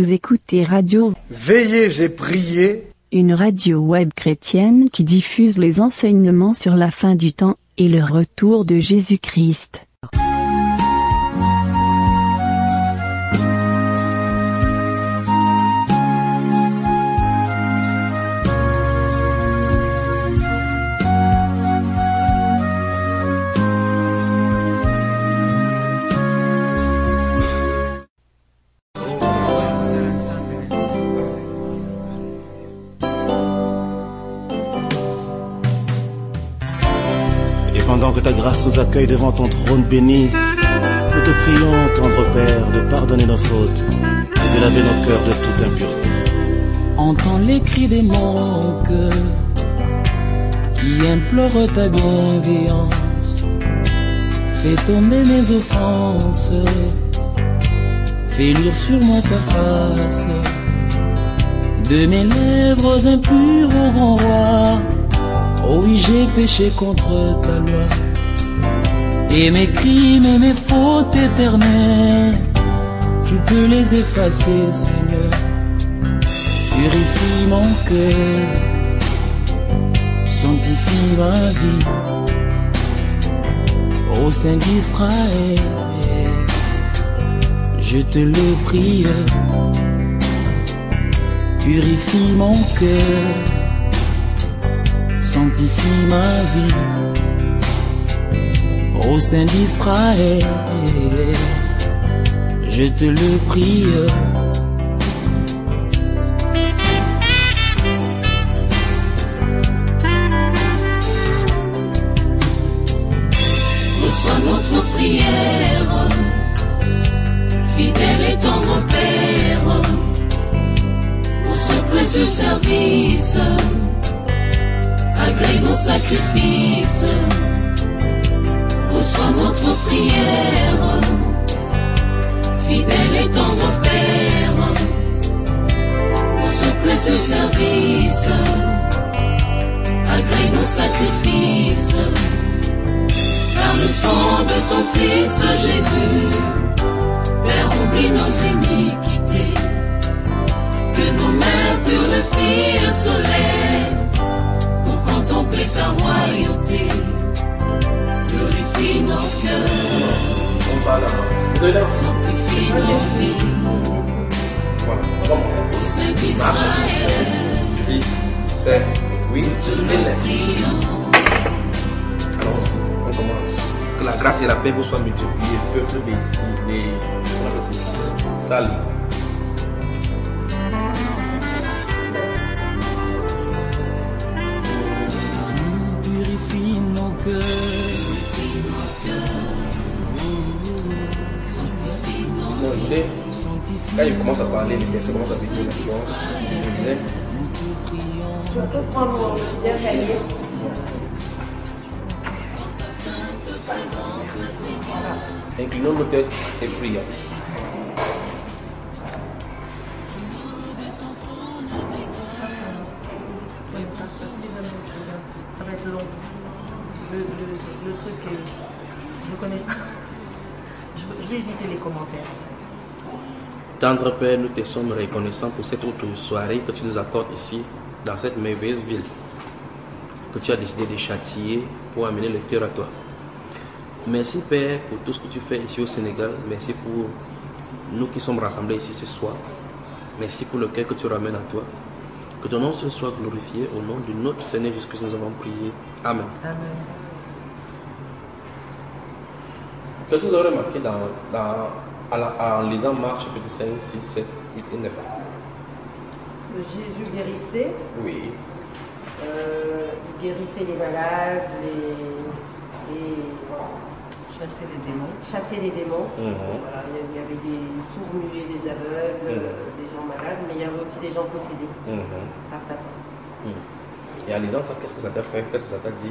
Vous écoutez Radio Veillez et priez, une radio web chrétienne qui diffuse les enseignements sur la fin du temps et le retour de Jésus-Christ. Pendant que ta grâce nous accueille devant ton trône béni, nous te prions, tendre Père, de pardonner nos fautes et de laver nos cœurs de toute impureté. Entends les cris de mon cœur qui implore ta bienveillance. Fais tomber mes offenses, fais luire sur moi ta face. De mes lèvres impures au grand roi, oh oui, j'ai péché contre ta loi. Et mes crimes et mes fautes éternelles, tu peux les effacer, Seigneur. Purifie mon cœur, sanctifie ma vie. Ô Saint d'Israël, je te le prie. Purifie mon cœur, sanctifie ma vie. Ô Saint d'Israël, je te le prie. Reçois notre prière, fidèle et tendre Père, pour ce précieux service. Agrée nos sacrifices, reçois notre prière, fidèle et tendre Père, pour ce précieux service. Agrée nos sacrifices, car le sang de ton Fils Jésus, Père, oublie nos iniquités, que nos mains purifient le soleil. Contempler ta royauté, purifie nos cœurs, sanctifie nos vies, au Saint d'Israël. 6, 7, 8, te le prions. Allons-y, on commence. Que la grâce et la paix vous soient multipliées, peuple des salut. Purifie nos cœurs, quand il commence à parler, les versets commencent à venir. Je disais, je peux prendre bien cahier. inclinons nos têtes et prions. Ça va être long. Le truc que je connais pas. Je vais éviter les commentaires. Tendre Père, nous te sommes reconnaissants pour cette autre soirée que tu nous accordes ici, dans cette merveilleuse ville, que tu as décidé de châtier pour amener le cœur à toi. Merci Père pour tout ce que tu fais ici au Sénégal. Merci pour nous qui sommes rassemblés ici ce soir. Merci pour le cœur que tu ramènes à toi. Que ton nom se soit glorifié au nom de notre Seigneur Jésus-Christ, nous avons prié. Amen. Amen. Qu'est-ce que vous aurez remarqué en lisant Marc chapitre 5, 6, 7, 8 et 9? Jésus guérissait. Oui. Il guérissait les malades, chasser les démons. Voilà, il y avait des sourds, muets, des aveugles, des gens malades, mais il y avait aussi des gens possédés par Satan. Et en lisant ça, qu'est-ce que ça t'a fait? Qu'est-ce que ça t'a dit?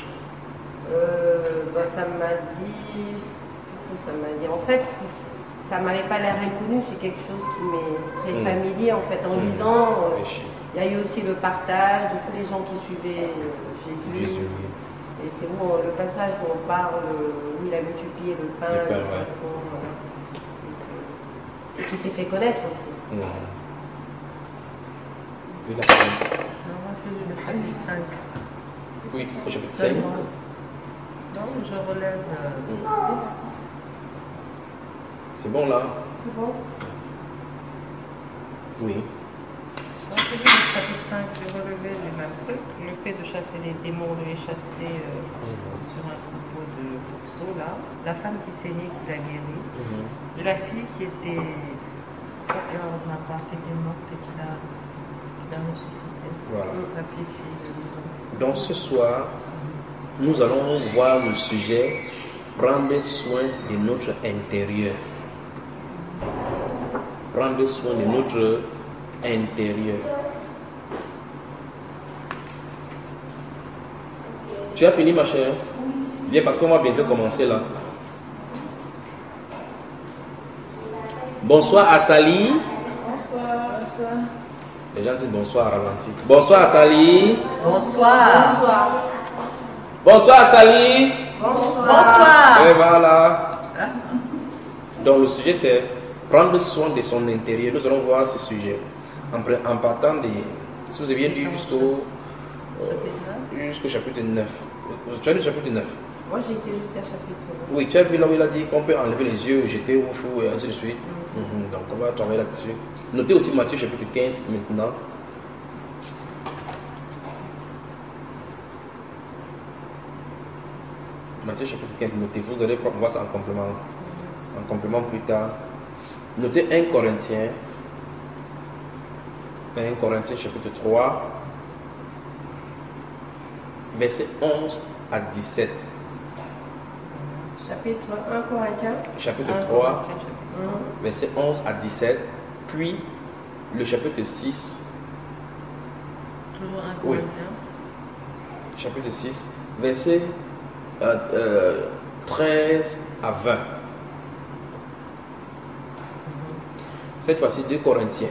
Ça m'a dit... Qu'est-ce que ça m'a dit? En fait, ça m'avait pas l'air inconnu, c'est quelque chose qui m'est très familier. En fait, en lisant, il y a eu aussi le partage de tous les gens qui suivaient Jésus. Et c'est où le passage où on parle, où il a multiplié le pain, le poisson, voilà. Et qui s'est fait connaître aussi. Oui, la fin. Non, moi je fais le chapitre 5. Oui, au chapitre 5. Non, je relève. C'est bon là? C'est bon? Oui. Moi je fais le chapitre 5, j'ai relevé le même truc. Le fait de chasser les démons, de les chasser sur un troupeau de pourceaux là. La femme qui saignait, qui l'a guérie. Et la fille qui était. Qui était morte et qui l'a ressuscitée. Voilà. La petite fille de 12 ans. Donc ce soir, nous allons voir le sujet prendre soin de notre intérieur. Prendre soin de notre intérieur. Tu as fini ma chère? Viens parce qu'on va bientôt commencer là. Bonsoir Assali. Bonsoir. Les gens disent bonsoir à ralenti. Bonsoir Assali. Bonsoir. Bonsoir Assali. Bonsoir. Et voilà. Donc le sujet c'est prendre soin de son intérieur. Nous allons voir ce sujet en partant de... Si vous aviez lu jusqu'au chapitre 9. Tu as lu le chapitre 9? Moi j'ai été jusqu'à chapitre 9. Oui, tu as vu là où il a dit qu'on peut enlever les yeux, jeter au fou et ainsi de suite. Donc on va travailler là-dessus. Notez aussi Matthieu chapitre 15 maintenant. Matthieu chapitre 15, notez, vous allez voir ça en complément. En complément plus tard. Notez 1 Corinthiens. 1 Corinthiens chapitre 3. Versets 11 à 17. Chapitre 1 Corinthiens. Chapitre 3. Versets 11 à 17. Puis le chapitre 6. Toujours 1 Oui. Corinthiens. Chapitre 6. Versets 13 à 20. Cette fois-ci 2 Corinthiens.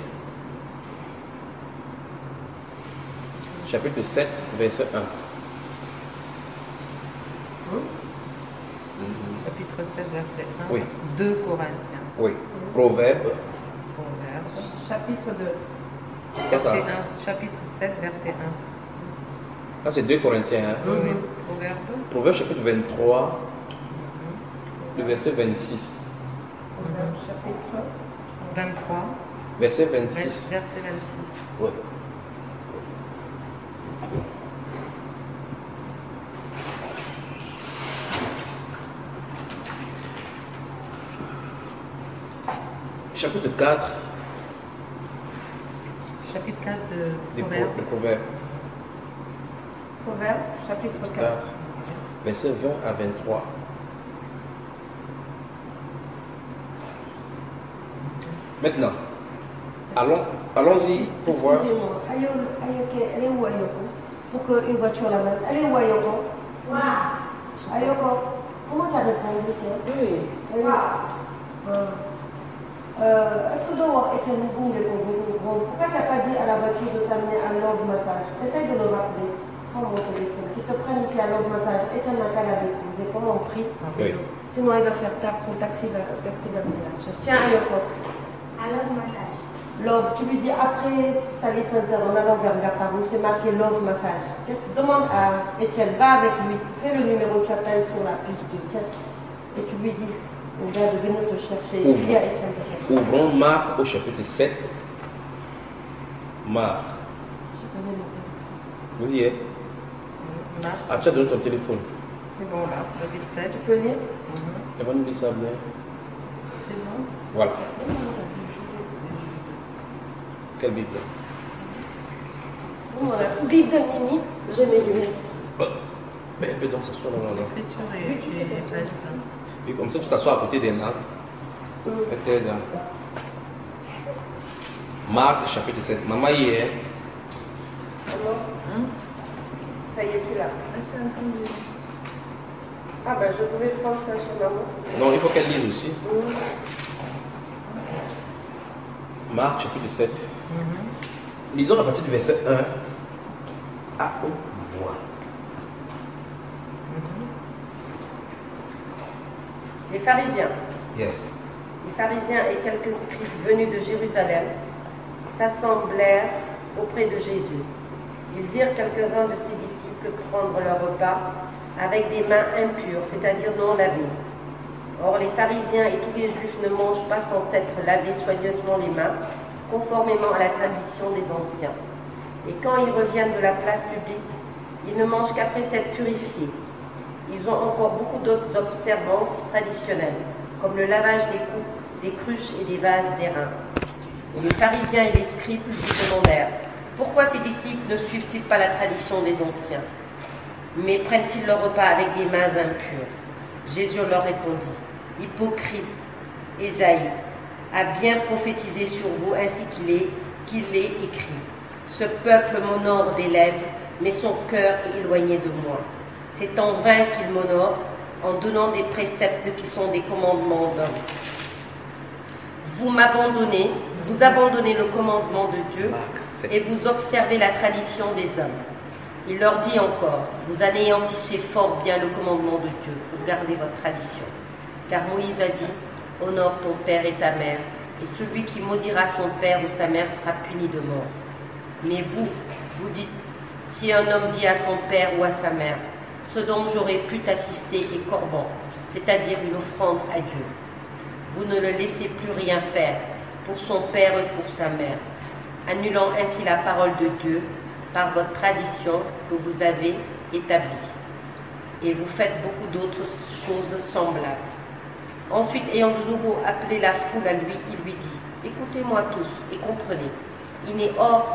Chapitre 7, verset 1. Chapitre 7, verset 1. Oui. 2 Corinthiens. Oui. Proverbe. Chapitre 2. Qu'est-ce Verset ça? 1. Chapitre 7, verset 1. Ça c'est 2 Corinthiens. Hein? Oui. Proverbe. Proverbe chapitre 23, le verset 26. Proverbe chapitre 23. Verset 26. Verset 26. Oui. Chapitre 4. Chapitre 4 de de Proverbe. Proverbe. Proverbe, chapitre 4. 4. Verset 20 à 23. Maintenant, allons-y pour voir. Excusez-moi, elle est où Ayoko? Pour qu'une voiture la mette. Elle est où Ayoko? Ayoko, comment tu as répondu ça? Oui. Est-ce que dehors était le bout de pourquoi tu n'as pas dit à la voiture de t'amener à Love Massage? Essaye de le rappeler. Prends mon téléphone. Qu'ils te prennent ici à Love Massage. Et tu n'as qu'à la déposer. Comment on prie? Oui. Sinon, il va faire tard. Son taxi va venir. Tiens, Ayoko. À Love Massage. Love, tu lui dis après Sally Center, en allant vers Gataru, c'est marqué Love Massage. Demande à Etienne, va avec lui, fais le numéro, tu appelles sur la puce de tiens. Et tu lui dis, au gars de venir te chercher. Dis à Etienne. Ouvrons Marc au chapitre 7. Marc. Vous y êtes? Marc. Ah, tu as donné ton téléphone. C'est bon là, chapitre 7. Tu peux lire? Elle va nous dire ça bien. C'est bon. Voilà. Quelle Bible? Voilà. Bible de Mimi, j'ai mes lunettes. Mais elle peut donc s'asseoir dans l'endroit. L'écriture est reste. Et comme ça, tu t'assois à côté des nains. Peut-être. Marc chapitre 7. Maman hier. Ça y est, tu l'as. Ah ben, je pouvais prendre ça chez maman. Non, il faut qu'elle lise aussi. Marc chapitre 7. Lisons à partir du verset 1 à haute voix. Les pharisiens. Yes. Les pharisiens et quelques scribes venus de Jérusalem s'assemblèrent auprès de Jésus. Ils virent quelques-uns de ses disciples prendre leur repas avec des mains impures, c'est-à-dire non lavées. Or, les pharisiens et tous les juifs ne mangent pas sans s'être lavés soigneusement les mains, conformément à la tradition des anciens. Et quand ils reviennent de la place publique, ils ne mangent qu'après s'être purifiés. Ils ont encore beaucoup d'autres observances traditionnelles, comme le lavage des coupes, des cruches et des vases d'airain. Et les pharisiens et les scribes lui demandèrent « Pourquoi tes disciples ne suivent-ils pas la tradition des anciens, mais prennent-ils leur repas avec des mains impures ?» Jésus leur répondit « Hypocrite, Ésaïe a bien prophétisé sur vous ainsi qu'il est écrit. Ce peuple m'honore des lèvres, mais son cœur est éloigné de moi. C'est en vain qu'il m'honore en donnant des préceptes qui sont des commandements d'hommes. Vous abandonnez le commandement de Dieu et vous observez la tradition des hommes. Il leur dit encore, vous anéantissez fort bien le commandement de Dieu pour garder votre tradition. Car Moïse a dit, honore ton père et ta mère, et celui qui maudira son père ou sa mère sera puni de mort. Mais vous dites, si un homme dit à son père ou à sa mère, ce dont j'aurais pu t'assister est corban, c'est-à-dire une offrande à Dieu. Vous ne le laissez plus rien faire pour son père et pour sa mère, annulant ainsi la parole de Dieu par votre tradition que vous avez établie. Et vous faites beaucoup d'autres choses semblables. Ensuite, ayant de nouveau appelé la foule à lui, il lui dit, écoutez-moi tous et comprenez, il n'est hors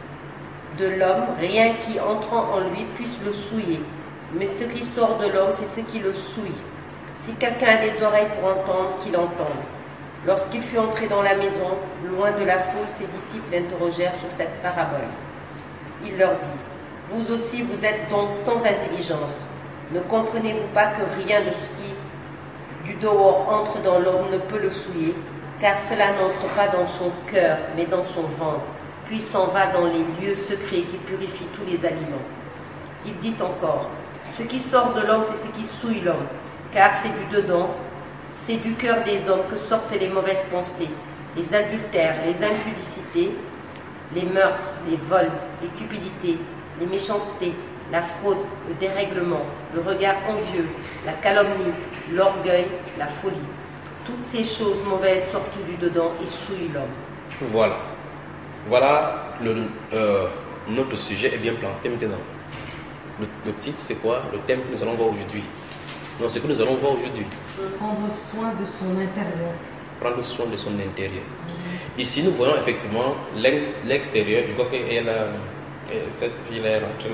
de l'homme rien qui, entrant en lui, puisse le souiller, mais ce qui sort de l'homme, c'est ce qui le souille. Si quelqu'un a des oreilles pour entendre, qu'il entende. Lorsqu'il fut entré dans la maison, loin de la foule, ses disciples l'interrogèrent sur cette parabole. Il leur dit, vous aussi vous êtes donc sans intelligence. Ne comprenez-vous pas que rien de ce qui du dehors entre dans l'homme ne peut le souiller, car cela n'entre pas dans son cœur, mais dans son ventre, puis s'en va dans les lieux secrets qui purifient tous les aliments. Il dit encore, ce qui sort de l'homme, c'est ce qui souille l'homme, car c'est du dedans, c'est du cœur des hommes que sortent les mauvaises pensées, les adultères, les impudicités, les meurtres, les vols, les cupidités, les méchancetés, la fraude, le dérèglement, le regard envieux, la calomnie, l'orgueil, la folie. Toutes ces choses mauvaises sortent du dedans et souillent l'homme. Voilà, notre sujet est bien planté maintenant. Le titre, c'est quoi? Le thème que nous allons voir aujourd'hui. Non, ce que nous allons voir aujourd'hui. Prendre soin de son intérieur. Prendre soin de son intérieur. Ici, nous voyons effectivement l'extérieur. Je crois que cette fille-là est rentrée là.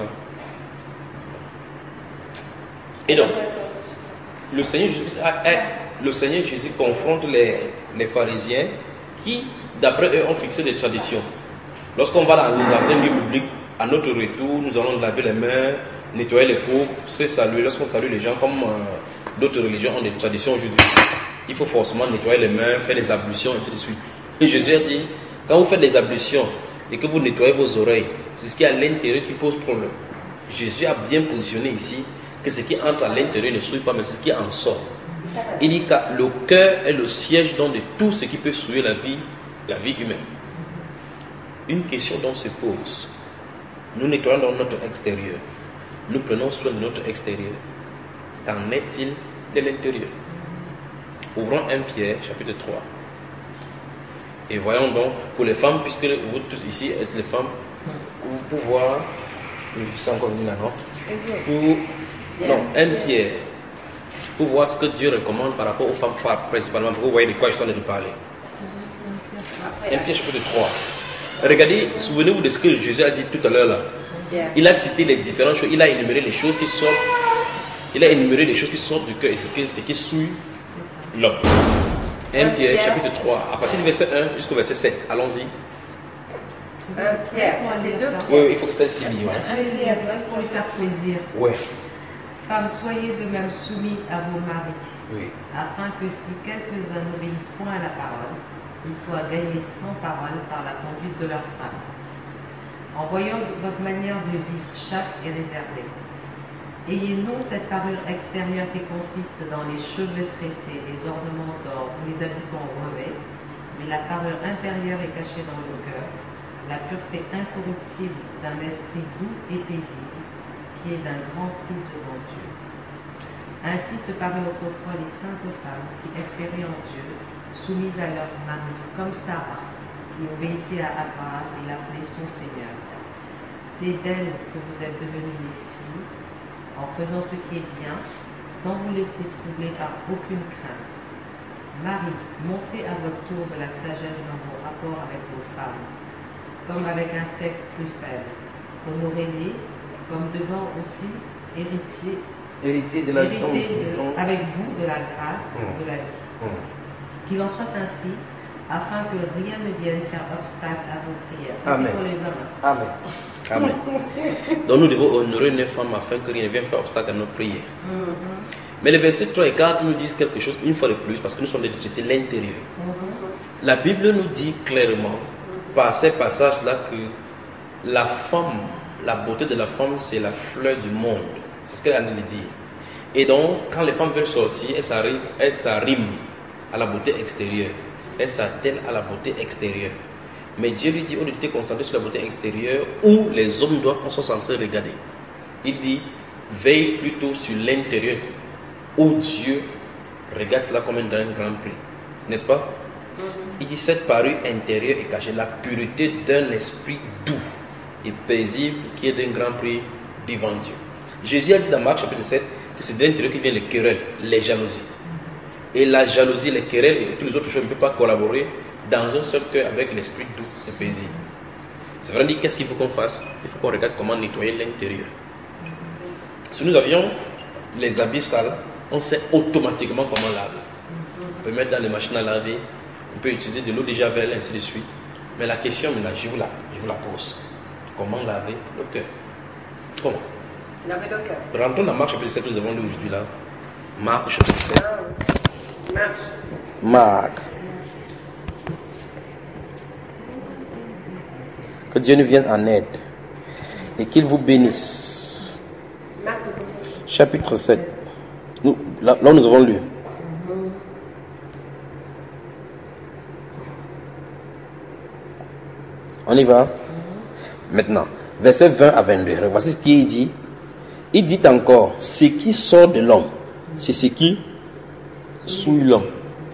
Et donc, le Seigneur Jésus confronte les pharisiens qui, d'après eux, ont fixé des traditions. Lorsqu'on va dans un lieu public, à notre retour, nous allons laver les mains, nettoyer les coupes, se saluer. Lorsqu'on salue les gens, comme d'autres religions ont des traditions aujourd'hui, il faut forcément nettoyer les mains, faire des ablutions, et ainsi de suite. Et Jésus a dit, quand vous faites des ablutions et que vous nettoyez vos oreilles, c'est ce qui est à l'intérieur qui pose problème. Jésus a bien positionné ici que ce qui entre à l'intérieur ne souille pas, mais c'est ce qui en sort. Il dit que le cœur est le siège donc de tout ce qui peut souiller la vie humaine. Une question donc se pose. Nous nettoyons dans notre extérieur. Nous prenons soin de notre extérieur. Qu'en est-il de l'intérieur? Ouvrons 1 Pierre, chapitre 3. Et voyons donc, pour les femmes, puisque vous tous ici êtes les femmes, vous pouvez voir, c'est encore venu là, non? Non, 1 Pierre, pour voir ce que Dieu recommande par rapport aux femmes, principalement, pour que vous voyez de quoi je suis en train de parler. 1 Pierre, chapitre 3. Regardez, souvenez-vous de ce que Jésus a dit tout à l'heure là. Il a cité les différentes choses, il a énuméré les choses qui sortent, du cœur et ce qui souille l'homme. 1 Pierre, chapitre 3, à partir du verset 1 jusqu'au verset 7. Allons-y. 1 Pierre, c'est 2 Pierre. Oui, il faut que ça s'y lie. Pour lui faire plaisir. Oui. Femmes, soyez de même soumises à vos maris, oui, afin que si quelques-uns n'obéissent point à la parole, ils soient gagnés sans parole par la conduite de leurs femmes. En voyant votre manière de vivre chaste et réservée, ayez non cette parure extérieure qui consiste dans les cheveux tressés, les ornements d'or ou les habits qu'on revêt, mais la parure intérieure est cachée dans le cœur, la pureté incorruptible d'un esprit doux et paisible, qui est d'un grand prix devant Dieu. Ainsi se parlaient autrefois les saintes femmes qui espéraient en Dieu, soumises à leur mari, comme Sarah, qui obéissait à Abraham et l'appelait son Seigneur. C'est d'elles que vous êtes devenues les filles, en faisant ce qui est bien, sans vous laisser troubler par aucune crainte. Marie, montrez à votre tour de la sagesse dans vos rapports avec vos femmes, comme avec un sexe plus faible. Honorez-les, comme devant aussi hériter de la vie, avec vous de la grâce de la vie. Qu'il en soit ainsi, afin que rien ne vienne faire obstacle à vos prières. Amen. Pour les hommes. Amen. Amen. Donc nous devons honorer les femmes afin que rien ne vienne faire obstacle à nos prières. Mais les versets 3 et 4 nous disent quelque chose une fois de plus, parce que nous sommes des de l'intérieur. La Bible nous dit clairement, par ces passages-là, que la femme, la beauté de la femme, c'est la fleur du monde. C'est ce qu'elle a dit. Et donc, quand les femmes veulent sortir, elles s'arriment à la beauté extérieure. Elles s'attellent à la beauté extérieure. Mais Dieu lui dit, au lieu de te concentrer sur la beauté extérieure, où les hommes sont censés regarder. Il dit, veille plutôt sur l'intérieur, où Dieu regarde cela comme un grand prix. N'est-ce pas? Il dit, cette parure intérieure est cachée, la pureté d'un esprit doux et paisible qui est d'un grand prix devant Dieu. Jésus a dit dans Marc chapitre 7 que c'est de l'intérieur qui vient les querelles, les jalousies. Et la jalousie, les querelles et toutes les autres choses ne peuvent pas collaborer dans un seul cœur avec l'esprit doux et paisible. C'est vrai, dit qu'est-ce qu'il faut qu'on fasse? Il faut qu'on regarde comment nettoyer l'intérieur. Si nous avions les habits sales, on sait automatiquement comment laver. On peut mettre dans les machines à laver, on peut utiliser de l'eau de javel, ainsi de suite. Mais la question, maintenant, je vous la pose. Comment laver le cœur? Comment? Laver le cœur. Rentrons dans Marc chapitre 7 que nous avons lu aujourd'hui là. Marc chapitre 7. Marc. Que Dieu nous vienne en aide et qu'il vous bénisse. Chapitre 7. Là nous avons lu. On y va. Maintenant, versets 20 à 22. Voici ce qu'il dit. Il dit encore, ce qui sort de l'homme, c'est ce qui souille l'homme.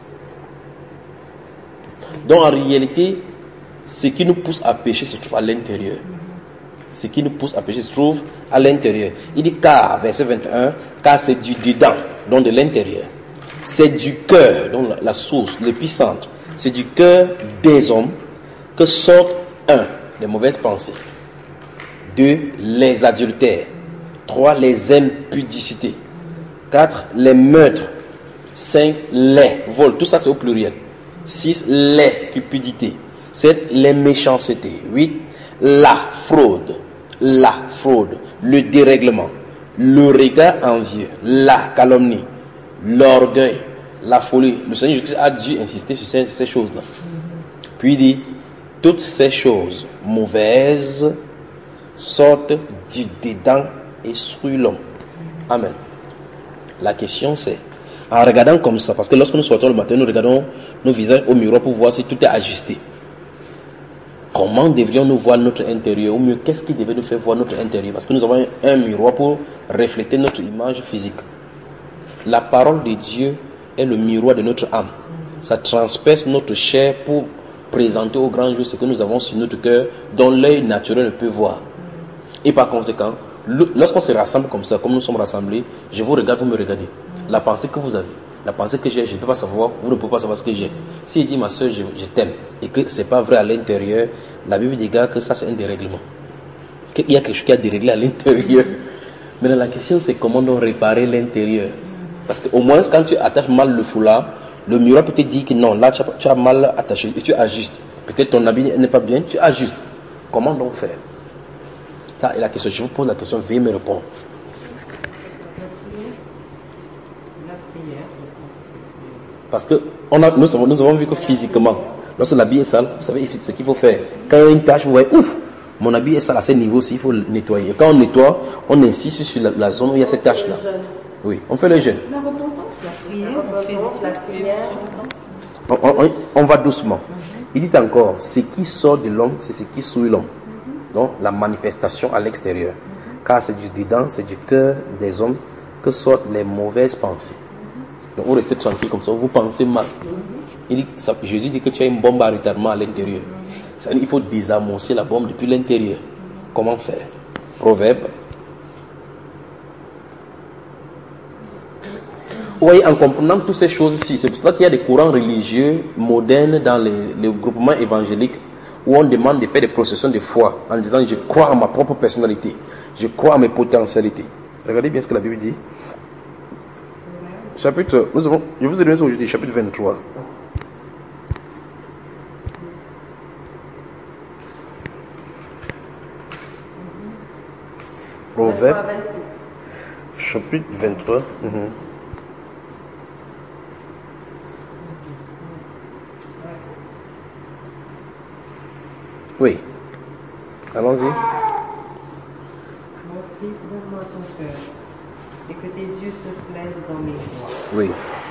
Donc en réalité, ce qui nous pousse à pécher se trouve à l'intérieur. Ce qui nous pousse à pécher se trouve à l'intérieur. Il dit car, verset 21, car c'est du dedans, donc de l'intérieur. C'est du cœur, donc la source, l'épicentre. C'est du cœur des hommes que sortent 1. Les mauvaises pensées. 2. Les adultères. 3. Les impudicités. 4. Les meurtres. 5. Les vols. Tout ça c'est au pluriel. 6. Les cupidités. 7. Les méchancetés. 8. La fraude. Le dérèglement. Le regard envieux. La calomnie. L'orgueil. La folie. Le Seigneur Jésus a dû insister sur ces choses-là. Puis il dit, toutes ces choses mauvaises sortent du dedans et souillent l'homme. Amen. La question c'est, en regardant comme ça, parce que lorsque nous sortons le matin, nous regardons nos visages au miroir pour voir si tout est ajusté. Comment devrions-nous voir notre intérieur? Ou mieux, qu'est-ce qui devait nous faire voir notre intérieur? Parce que nous avons un miroir pour refléter notre image physique. La parole de Dieu est le miroir de notre âme. Ça transperce notre chair pour présenter au grand jour ce que nous avons sur notre cœur, dont l'œil naturel ne peut voir. Et par conséquent, lorsqu'on se rassemble comme ça, comme nous sommes rassemblés, je vous regarde, vous me regardez. La pensée que vous avez, la pensée que j'ai, je ne peux pas savoir, vous ne pouvez pas savoir ce que j'ai. S'il dit ma soeur, je t'aime, et que ce n'est pas vrai à l'intérieur, la Bible dit que ça c'est un dérèglement. Qu'il y a quelque chose qui a déréglé à l'intérieur. Mais la question c'est comment donc réparer l'intérieur. Parce qu'au moins quand tu attaches mal le foulard, le miroir peut te dire que non, là tu as mal attaché et tu ajustes. Peut-être ton habit n'est pas bien, tu ajustes. Comment donc faire? Ça est la question. Je vous pose la question, veuillez me répondre. Parce que nous avons vu que physiquement, lorsque l'habit est sale, vous savez ce qu'il faut faire. Quand il y a une tache, vous voyez, ouf, mon habit est sale à ce niveau-ci, il faut le nettoyer. Et quand on nettoie, on insiste sur la zone où il y a cette tache-là. Oui, on fait le jeûne. La repentance, la prière, la prière. On va doucement. Il dit encore, ce qui sort de l'homme, c'est ce qui souille l'homme. Donc, la manifestation à l'extérieur. Car c'est du dedans, c'est du cœur des hommes que sortent les mauvaises pensées. Donc, vous restez tranquille comme ça, vous pensez mal. Jésus dit que tu as une bombe à retardement à l'intérieur. Il faut désamorcer la bombe depuis l'intérieur. Comment faire? Proverbe. Vous voyez, en comprenant toutes ces choses-ci, c'est pour cela qu'il y a des courants religieux modernes dans les groupements évangéliques où on demande de faire des processions de foi en disant je crois en ma propre personnalité, je crois en mes potentialités. Regardez bien ce que la Bible dit. Chapitre, je vous ai donné aujourd'hui chapitre 23. Proverbe, chapitre 23. Oui. Allons-y. Mon fils, donne-moi ton cœur, et que tes yeux se plaisent dans mes voies. Oui.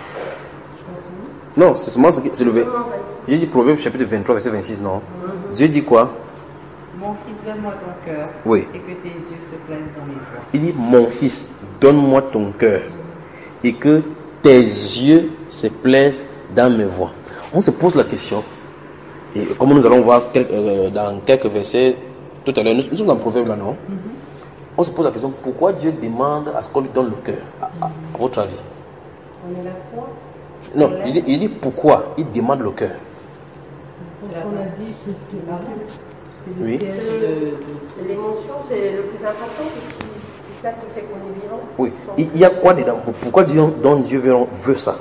Non, c'est seulement ce c'est le verset. J'ai dit Proverbe chapitre 23, verset 26, non. Dieu dit quoi? Mon fils, donne-moi ton cœur, oui. Et que tes yeux se plaisent dans mes voies. Il dit, mon fils, donne-moi ton cœur, et que tes yeux se plaisent dans mes voies. On se pose la question. Et comme nous allons voir dans quelques versets tout à l'heure, nous sommes dans le proverbe là, non? On se pose la question, pourquoi Dieu demande à ce qu'on lui donne le cœur, à votre avis? On est la foi. Non, il dit pourquoi il demande le cœur. Parce qu'on a dit que c'est la oui. C'est l'émotion, c'est le plus important, c'est ça qui fait qu'on est vivant. Oui, il y a quoi dedans? Pourquoi Dieu veut ça?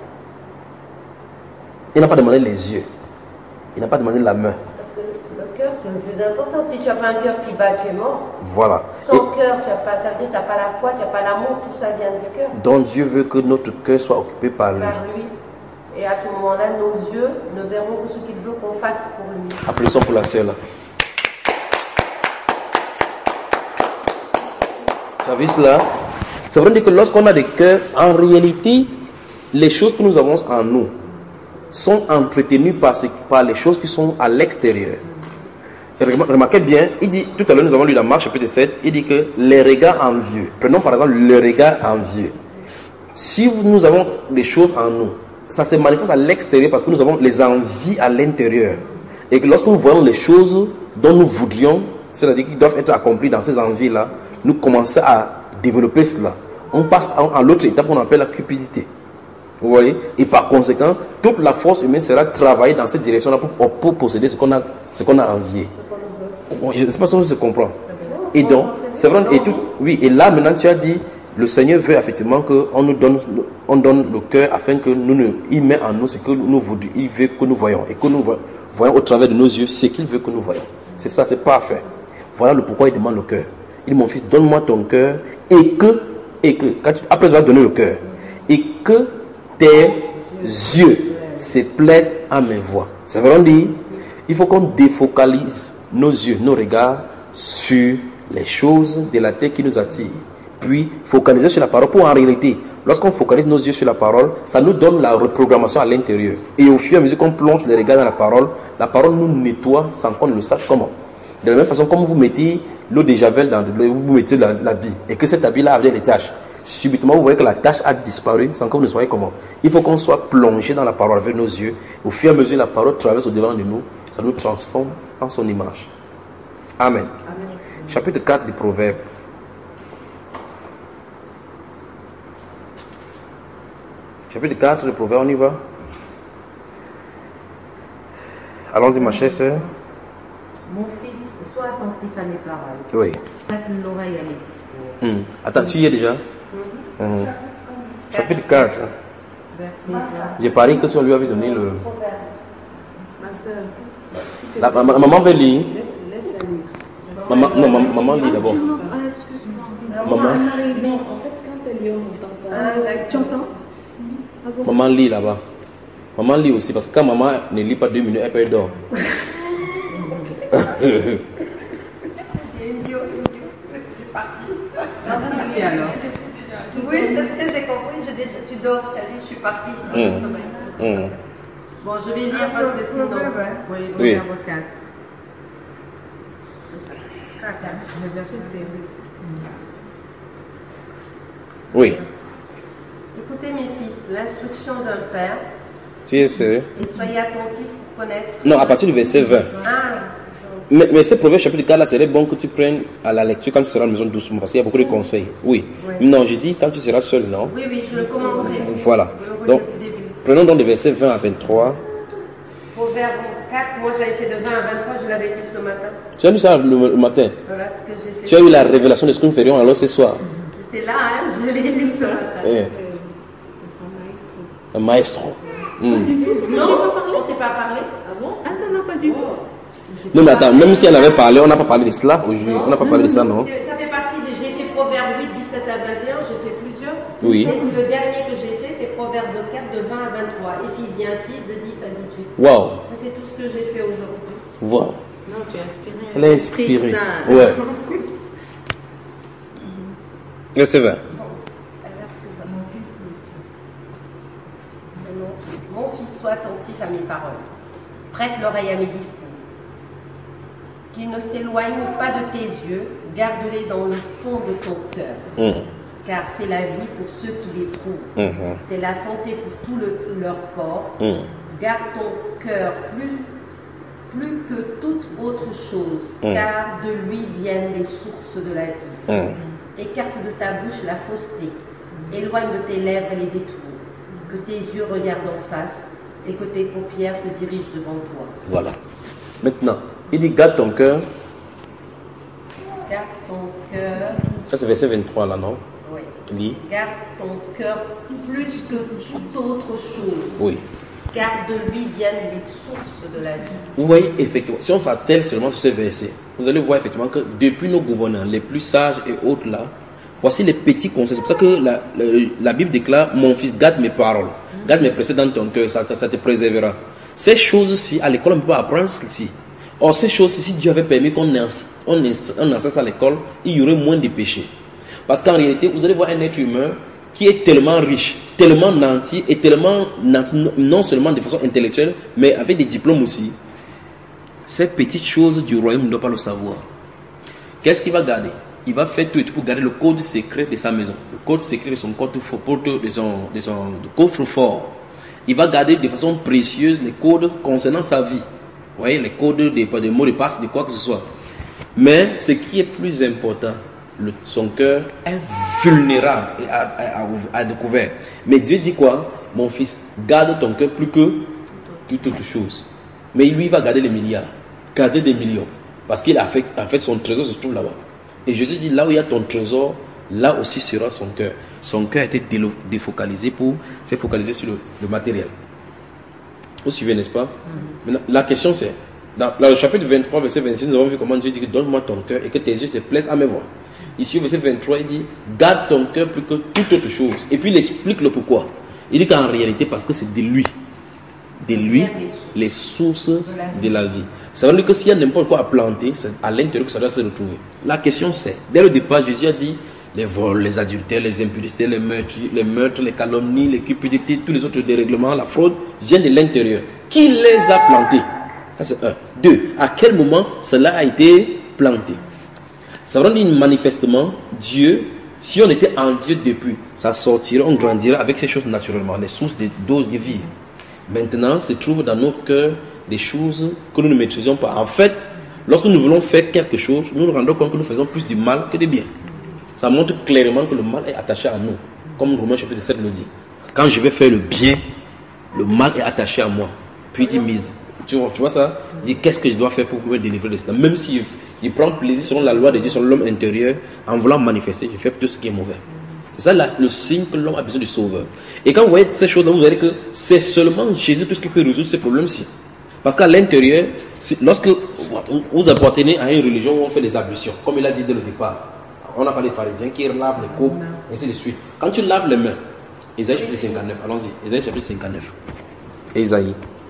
Il n'a pas demandé les yeux. Il n'a pas demandé la main. Parce que le cœur, c'est le plus important. Si tu n'as pas un cœur qui bat, tu es mort. Voilà. Sans cœur, tu n'as pas, ça veut dire que tu n'as pas la foi, tu n'as pas l'amour, tout ça vient du cœur. Donc Dieu veut que notre cœur soit occupé par lui. Et à ce moment-là, nos yeux ne verront que ce qu'il veut qu'on fasse pour lui. Applaudissons pour la sœur là. Vous avez cela? Ça veut dire que lorsqu'on a des cœurs, en réalité, les choses que nous avons en nous sont entretenues par les choses qui sont à l'extérieur. Remarquez bien, il dit, tout à l'heure nous avons lu la Marc chapitre 7, il dit que les regards envieux, prenons par exemple le regard envieux. Si nous avons des choses en nous, ça se manifeste à l'extérieur parce que nous avons les envies à l'intérieur. Et que lorsque nous voyons les choses dont nous voudrions, c'est-à-dire qui doivent être accomplies dans ces envies-là, nous commençons à développer cela. On passe à l'autre étape qu'on appelle la cupidité. Vous voyez? Et par conséquent, toute la force humaine sera travaillée dans cette direction-là pour posséder ce qu'on a envié. Je ne sais pas si on se comprend. Et donc, c'est vrai, et tout, oui, et là maintenant tu as dit, le Seigneur veut effectivement qu'on nous donne, le cœur afin que il met en nous ce que nous voulons, il veut que nous voyons, et que nous voyons au travers de nos yeux ce qu'il veut que nous voyons. C'est ça, c'est parfait. Voilà le pourquoi il demande le cœur. Il dit, mon fils, donne-moi ton cœur, et que, après avoir donné le cœur, et que tes yeux se plaisent à mes voix. C'est vrai, on dit, il faut qu'on défocalise nos yeux, nos regards sur les choses de la terre qui nous attirent. Puis, focaliser sur la parole. Pour en réalité, lorsqu'on focalise nos yeux sur la parole, ça nous donne la reprogrammation à l'intérieur. Et au fur et à mesure qu'on plonge les regards dans la parole nous nettoie sans qu'on ne le sache comment. De la même façon, comme vous mettez l'eau de Javel dans l'eau, vous mettez l'habit, et que cet habit-là avait les taches. Subitement, vous voyez que la tâche a disparu sans que vous ne soyez comment. Il faut qu'on soit plongé dans la parole avec nos yeux. Au fur et à mesure, la parole traverse au-devant de nous. Ça nous transforme en son image. Amen. Amen. Chapitre 4 du Proverbe. Chapitre 4 du Proverbe, on y va. Allons-y, ma chère sœur. Mon fils, sois attentif à mes paroles. Oui. Prête l'oreille à mes discours. Attends, tu y es déjà? Chapitre 4. J'ai parié que si on lui avait donné le... Ma soeur. Maman veut lire. Laisse-la lire. Maman lit d'abord. Excuse-moi. Maman. Non, en fait, quand elle lit, on n'entend pas. Tu entends? Maman lit là-bas. Maman lit aussi, parce que quand maman ne lit pas 2 minutes, elle peut être dehors. Alors. Oui, parce que j'ai compris, tu dors, tu as dit, je suis partie dans le sommeil. Bon, je vais lire parce que sinon... Oui, Oui. Proverbe 4. Oui. Écoutez mes fils, l'instruction d'un père, Tu es sérieux? et soyez attentifs pour connaître... Non, à partir du verset 20. Ah, Mais ce proverbe chapitre 4 là, serait bon que tu prennes à la lecture quand tu seras à la maison doucement, parce qu'il y a beaucoup de conseils. Oui. Oui. Non, j'ai dit quand tu seras seul, non? oui, oui, je le commencerai. Voilà. Je le Donc, relis du début. prenons donc des versets 20 à 23. Proverbe 4, moi j'avais fait de 20 à 23, je l'avais lu ce matin. Tu as lu ça le matin? Voilà ce que j'ai fait. Tu as eu la révélation de ce que nous ferions alors ce soir? C'est là, hein, je l'ai lu ce matin. Eh. Un maestro. Non, on ne sait pas parler. Ah bon? Ah non, pas du tout. Non, mais attends, même si elle avait parlé, on n'a pas parlé de cela aujourd'hui. On n'a pas parlé de ça, non? Ça fait partie des... J'ai fait Proverbe 8, 17 à 21, j'ai fait plusieurs. Oui. Et le dernier que j'ai fait, c'est Proverbe 4, de 20 à 23. Éphésiens 6, de 10 à 18. Waouh. Ça, c'est tout ce que j'ai fait aujourd'hui. Waouh. Non, tu es inspiré. Elle est inspirée. Saint. Ouais. Verset 20. Mon fils, sois attentif à mes paroles. Prête l'oreille à mes discours. Qu'ils ne s'éloignent pas de tes yeux, garde-les dans le fond de ton cœur. Car c'est la vie pour ceux qui les trouvent. C'est la santé pour tout leur corps. Garde ton cœur plus que toute autre chose, car de lui viennent les sources de la vie. Écarte de ta bouche la fausseté, éloigne de tes lèvres les détours, que tes yeux regardent en face et que tes paupières se dirigent devant toi. Voilà. Maintenant, il dit garde ton cœur. Garde ton cœur. Ça c'est verset 23 là, non? Oui. Il dit. Garde ton cœur plus que toute autre chose. Oui. Car de lui viennent les sources de la vie. Vous voyez, effectivement, si on s'attelle seulement sur ces versets, vous allez voir effectivement que depuis nos gouvernants les plus sages et autres là, voici les petits conseils. C'est pour ça que la Bible déclare: mon fils, garde mes paroles, garde mes préceptes dans ton cœur, ça te préservera. Ces choses-ci, à l'école, on ne peut pas apprendre ceci. Or, ces choses-ci, si Dieu avait permis qu'on enseigne ça à l'école, il y aurait moins de péchés. Parce qu'en réalité, vous allez voir un être humain qui est tellement riche, tellement nanti, et tellement nanti, non seulement de façon intellectuelle, mais avec des diplômes aussi. Ces petites choses du royaume ne doit pas le savoir. Qu'est-ce qu'il va garder? Il va faire tout et tout pour garder le code secret de sa maison, le code secret de son coffre-fort. Il va garder de façon précieuse les codes concernant sa vie. Vous voyez, les codes des mots de passe, de quoi que ce soit. Mais ce qui est plus important, son cœur est vulnérable et à découvert. Mais Dieu dit quoi? Mon fils, garde ton cœur plus que toute autre chose. Mais lui, il va garder les milliards, garder des millions. Parce qu'il a fait son trésor se trouve là-bas. Et Jésus dit, là où il y a ton trésor, là aussi sera son cœur. Son cœur a été défocalisé pour se focaliser sur le matériel. Vous suivez, n'est-ce pas? Maintenant, la question c'est, dans le chapitre 23, verset 26, nous avons vu comment Dieu dit que donne-moi ton cœur et que tes yeux se plaisent à mes voix. Ici, au verset 23, il dit, garde ton cœur plus que toute autre chose. Et puis il explique le pourquoi. Il dit qu'en réalité, parce que c'est de lui, les sources de la vie. Ça veut dire que s'il y a n'importe quoi à planter, c'est à l'intérieur que ça doit se retrouver. La question c'est, dès le départ, Jésus a dit, les vols, les adultères, les impudités, les meurtres, les calomnies, les cupidités, tous les autres dérèglements, la fraude, viennent de l'intérieur. Qui les a plantés? Ça c'est un. Deux, à quel moment cela a été planté? Ça veut dire manifestement, Dieu, si on était en Dieu depuis, ça sortira, on grandira avec ces choses naturellement, les sources de doses de vie. Maintenant, se trouvent dans notre cœur des choses que nous ne maîtrisons pas. En fait, lorsque nous voulons faire quelque chose, nous nous rendons compte que nous faisons plus du mal que du bien. Ça montre clairement que le mal est attaché à nous, comme Romains chapitre 7 le dit. Quand je vais faire le bien, le mal est attaché à moi. Puis il dit mise. Tu vois ça? Il dit qu'est-ce que je dois faire pour me délivrer de cela? Même si il prend plaisir selon la loi de Dieu, sur l'homme intérieur, en voulant manifester, je fais tout ce qui est mauvais. C'est ça le signe que l'homme a besoin du sauveur. Et quand vous voyez ces choses-là, vous verrez que c'est seulement Jésus qui peut résoudre ces problèmes-ci. Parce qu'à l'intérieur, lorsque vous appartenez à une religion où on fait des ablutions, comme il a dit dès le départ, on n'a pas les pharisiens qui lavent les coupes, et ainsi de suite. Quand tu laves les mains, Isaïe chapitre 59, allons-y, Isaïe chapitre 59. Isaïe.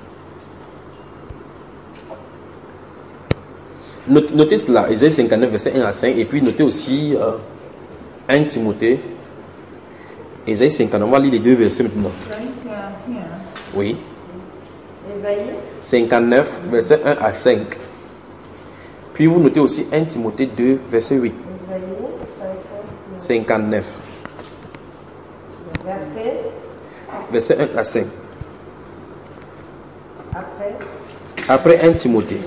Notez cela, Isaïe 59, verset 1 à 5, et puis notez aussi 1 Timothée, Isaïe 59, on va lire les deux versets maintenant. Oui. Isaïe 59, verset 1 à 5. Puis vous notez aussi 1 Timothée 2, verset 8. Isaïe 59. Verset Verset 1 à 5. après. Après 1 Timothée.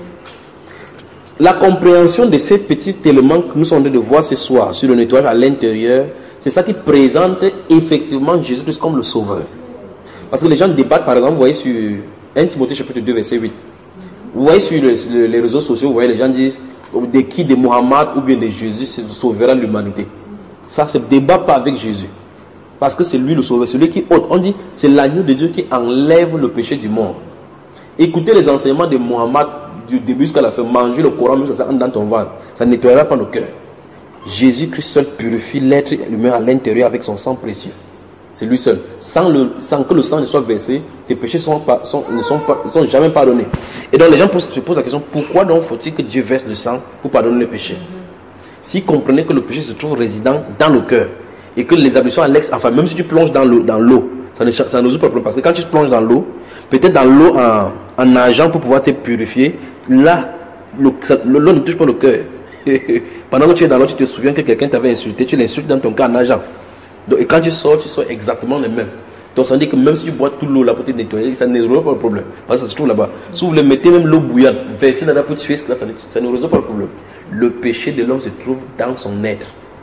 La compréhension de ces petits éléments que nous sommes en train de voir ce soir sur le nettoyage à l'intérieur, c'est ça qui présente effectivement Jésus-Christ comme le Sauveur. Parce que les gens débattent, par exemple, vous voyez sur 1 Timothée chapitre 2, verset 8. Vous voyez sur les réseaux sociaux, vous voyez les gens disent de qui, de Mohammed ou bien de Jésus sauvera l'humanité. Ça ne se débat pas avec Jésus. Parce que c'est lui le Sauveur, celui qui ôte. On dit c'est l'agneau de Dieu qui enlève le péché du monde. Écoutez les enseignements de Mohammed du début jusqu'à la fin. Manger le Coran, ça entre dans ton ventre. Ça ne nettoiera pas nos cœurs. Jésus-Christ seul purifie l'être humain à l'intérieur avec son sang précieux. C'est lui seul. Sans que le sang ne soit versé, tes péchés ne sont jamais pardonnés. Et donc les gens se posent la question, pourquoi donc faut-il que Dieu verse le sang pour pardonner les péchés? S'ils comprenaient que le péché se trouve résident dans le cœur et que les ablutions à l'ex, enfin même si tu plonges dans l'eau, ça ne résout pas le problème. Parce que quand tu plonges dans l'eau, peut-être dans l'eau en nageant pour pouvoir te purifier, là, l'eau ne touche pas le cœur. Pendant que tu es dans l'eau, tu te souviens que quelqu'un t'avait insulté, tu l'insultes dans ton cas en nageant. Donc, et quand tu sors exactement les mêmes. Donc ça veut dire que même si tu bois toute l'eau là pour te nettoyer, ça ne résout pas le problème. Parce que ça se trouve là-bas. Si vous voulez mettez même l'eau bouillante, versez là-bas pour tuer cela, ça ne résout pas le problème. Le péché de l'homme se trouve dans son être.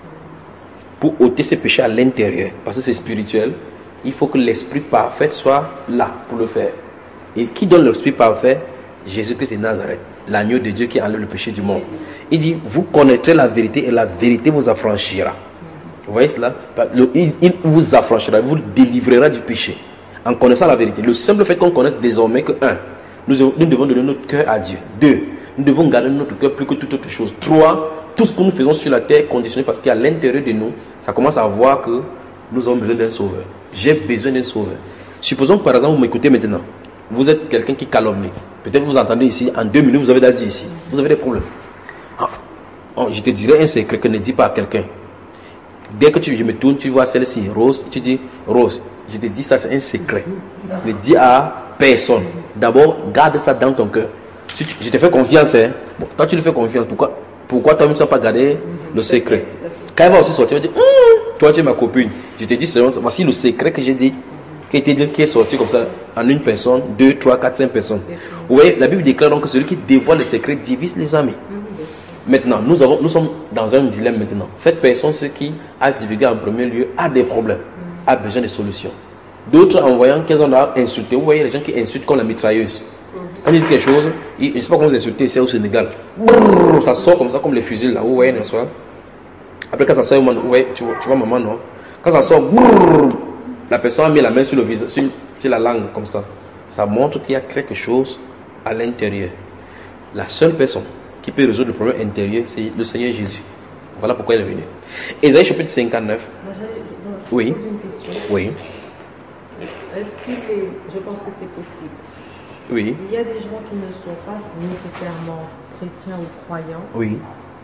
Pour ôter ses péchés à l'intérieur, parce que c'est spirituel, il faut que l'esprit parfait soit là pour le faire. Et qui donne l'esprit parfait? Jésus-Christ de Nazareth, l'agneau de Dieu qui enlève le péché du monde. Il dit, vous connaîtrez la vérité et la vérité vous affranchira. Vous voyez cela? Il vous affranchira, il vous délivrera du péché. En connaissant la vérité. Le simple fait qu'on connaisse désormais que 1, nous devons donner notre cœur à Dieu. 2, nous devons garder notre cœur plus que toute autre chose. 3, tout ce que nous faisons sur la terre est conditionné parce qu'à l'intérieur de nous, ça commence à voir que nous avons besoin d'un sauveur. J'ai besoin d'un sauveur. Supposons que par exemple, vous m'écoutez maintenant. Vous êtes quelqu'un qui calomnie. Peut-être vous entendez ici, en 2 minutes, vous avez dit ici. Vous avez des problèmes. Je te dirais un secret que ne dis pas à quelqu'un. Dès que je me tourne, tu vois celle-ci, Rose, tu dis, Rose, je te dis ça, c'est un secret. Ne dis à personne. D'abord, garde ça dans ton cœur. Si je te fais confiance, hein, bon, toi tu le fais confiance, pourquoi toi-même tu n'as pas gardé le secret? Quand elle va aussi sortir, tu vas dire, toi tu es ma copine. Je te dis seulement, voici le secret que j'ai dit, qui est sorti comme ça, en une personne, 2, 3, 4, 5 personnes. Vous voyez, la Bible déclare donc que celui qui dévoile les secrets divise les amis. Maintenant, nous sommes dans un dilemme maintenant. Cette personne, ce qui a divulgué en premier lieu, a des problèmes, a besoin de solutions. D'autres, en voyant qu'elles ont insulté, vous voyez les gens qui insultent comme la mitrailleuse. On dit quelque chose, je ne sais pas comment vous insultez ici au Sénégal. Ça sort comme ça, comme les fusils là, vous voyez, n'est-ce pas? Après, quand ça sort, vous voyez, tu vois maman, non? Quand ça sort, la personne a mis la main sur le visage, sur la langue, comme ça. Ça montre qu'il y a quelque chose à l'intérieur. La seule personne qui peut résoudre le problème intérieur, c'est le Seigneur Jésus. Voilà pourquoi il est venu. Ésaïe chapitre 59. Oui. Oui. Est-ce qu'il est... Je pense que c'est possible. Oui. Il y a des gens qui ne sont pas nécessairement chrétiens ou croyants. Oui.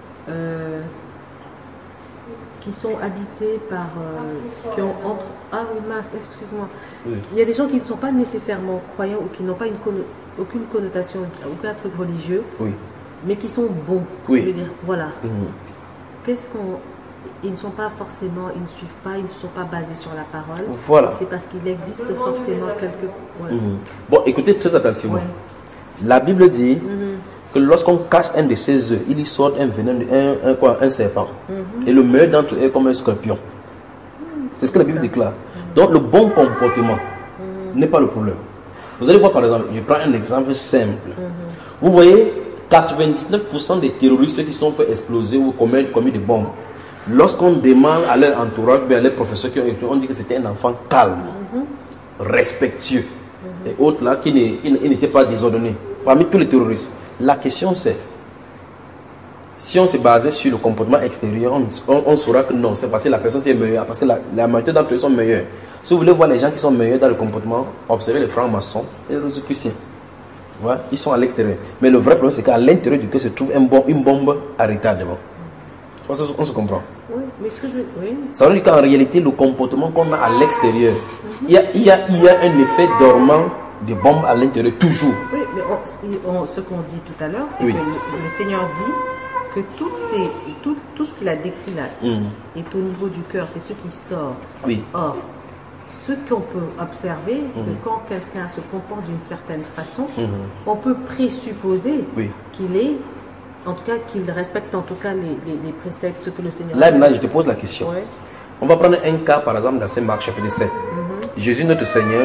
Qui sont habités par... qui ont entre... Ah oui, mince, excuse-moi. Oui. Il y a des gens qui ne sont pas nécessairement croyants ou qui n'ont pas aucune connotation, aucun truc religieux. Oui. Mais qui sont bons. Oui. Je veux dire, voilà. Qu'est-ce qu'on... Ils ne sont pas forcément, ils ne suivent pas, ils ne sont pas basés sur la parole. Voilà. C'est parce qu'il existe forcément quelque... Ouais. Bon, écoutez très attentivement. Ouais. La Bible dit que lorsqu'on casse un de ses œufs, il y sort un venin, un serpent. Et le meilleur d'entre eux est comme un scorpion. C'est ce que la Bible déclare. Donc le bon comportement n'est pas le problème. Vous allez voir par exemple, je prends un exemple simple. Vous voyez, 99% des terroristes qui sont fait exploser ou commis des bombes, lorsqu'on demande à leur entourage, bien à leurs professeurs, on dit que c'était un enfant calme, respectueux, et autres là, qui n'étaient pas désordonnés. Parmi tous les terroristes, la question c'est, si on se basait sur le comportement extérieur, on saura que non, c'est parce que la personne est meilleure, parce que la majorité d'entre eux sont meilleurs. Si vous voulez voir les gens qui sont meilleurs dans le comportement, observez les francs-maçons et les rosicruciens. Ouais, ils sont à l'extérieur. Mais le vrai problème, c'est qu'à l'intérieur du cœur se trouve une bombe à retardement. On se comprend. Oui, mais ce que je veux... Oui. Ça veut dire qu'en réalité, le comportement qu'on a à l'extérieur, il y a un effet dormant des bombes à l'intérieur toujours. Oui, mais ce qu'on dit tout à l'heure, c'est que le Seigneur dit que tout ce qu'il a décrit là est au niveau du cœur, c'est ce qui sort. Oui. Or, ce qu'on peut observer, c'est que quand quelqu'un se comporte d'une certaine façon, on peut présupposer qu'il est, en tout cas, qu'il respecte en tout cas les préceptes, ce que le Seigneur là, maintenant, je te pose la question. Ouais. On va prendre un cas, par exemple, dans Saint-Marc, chapitre 7. Jésus, notre Seigneur,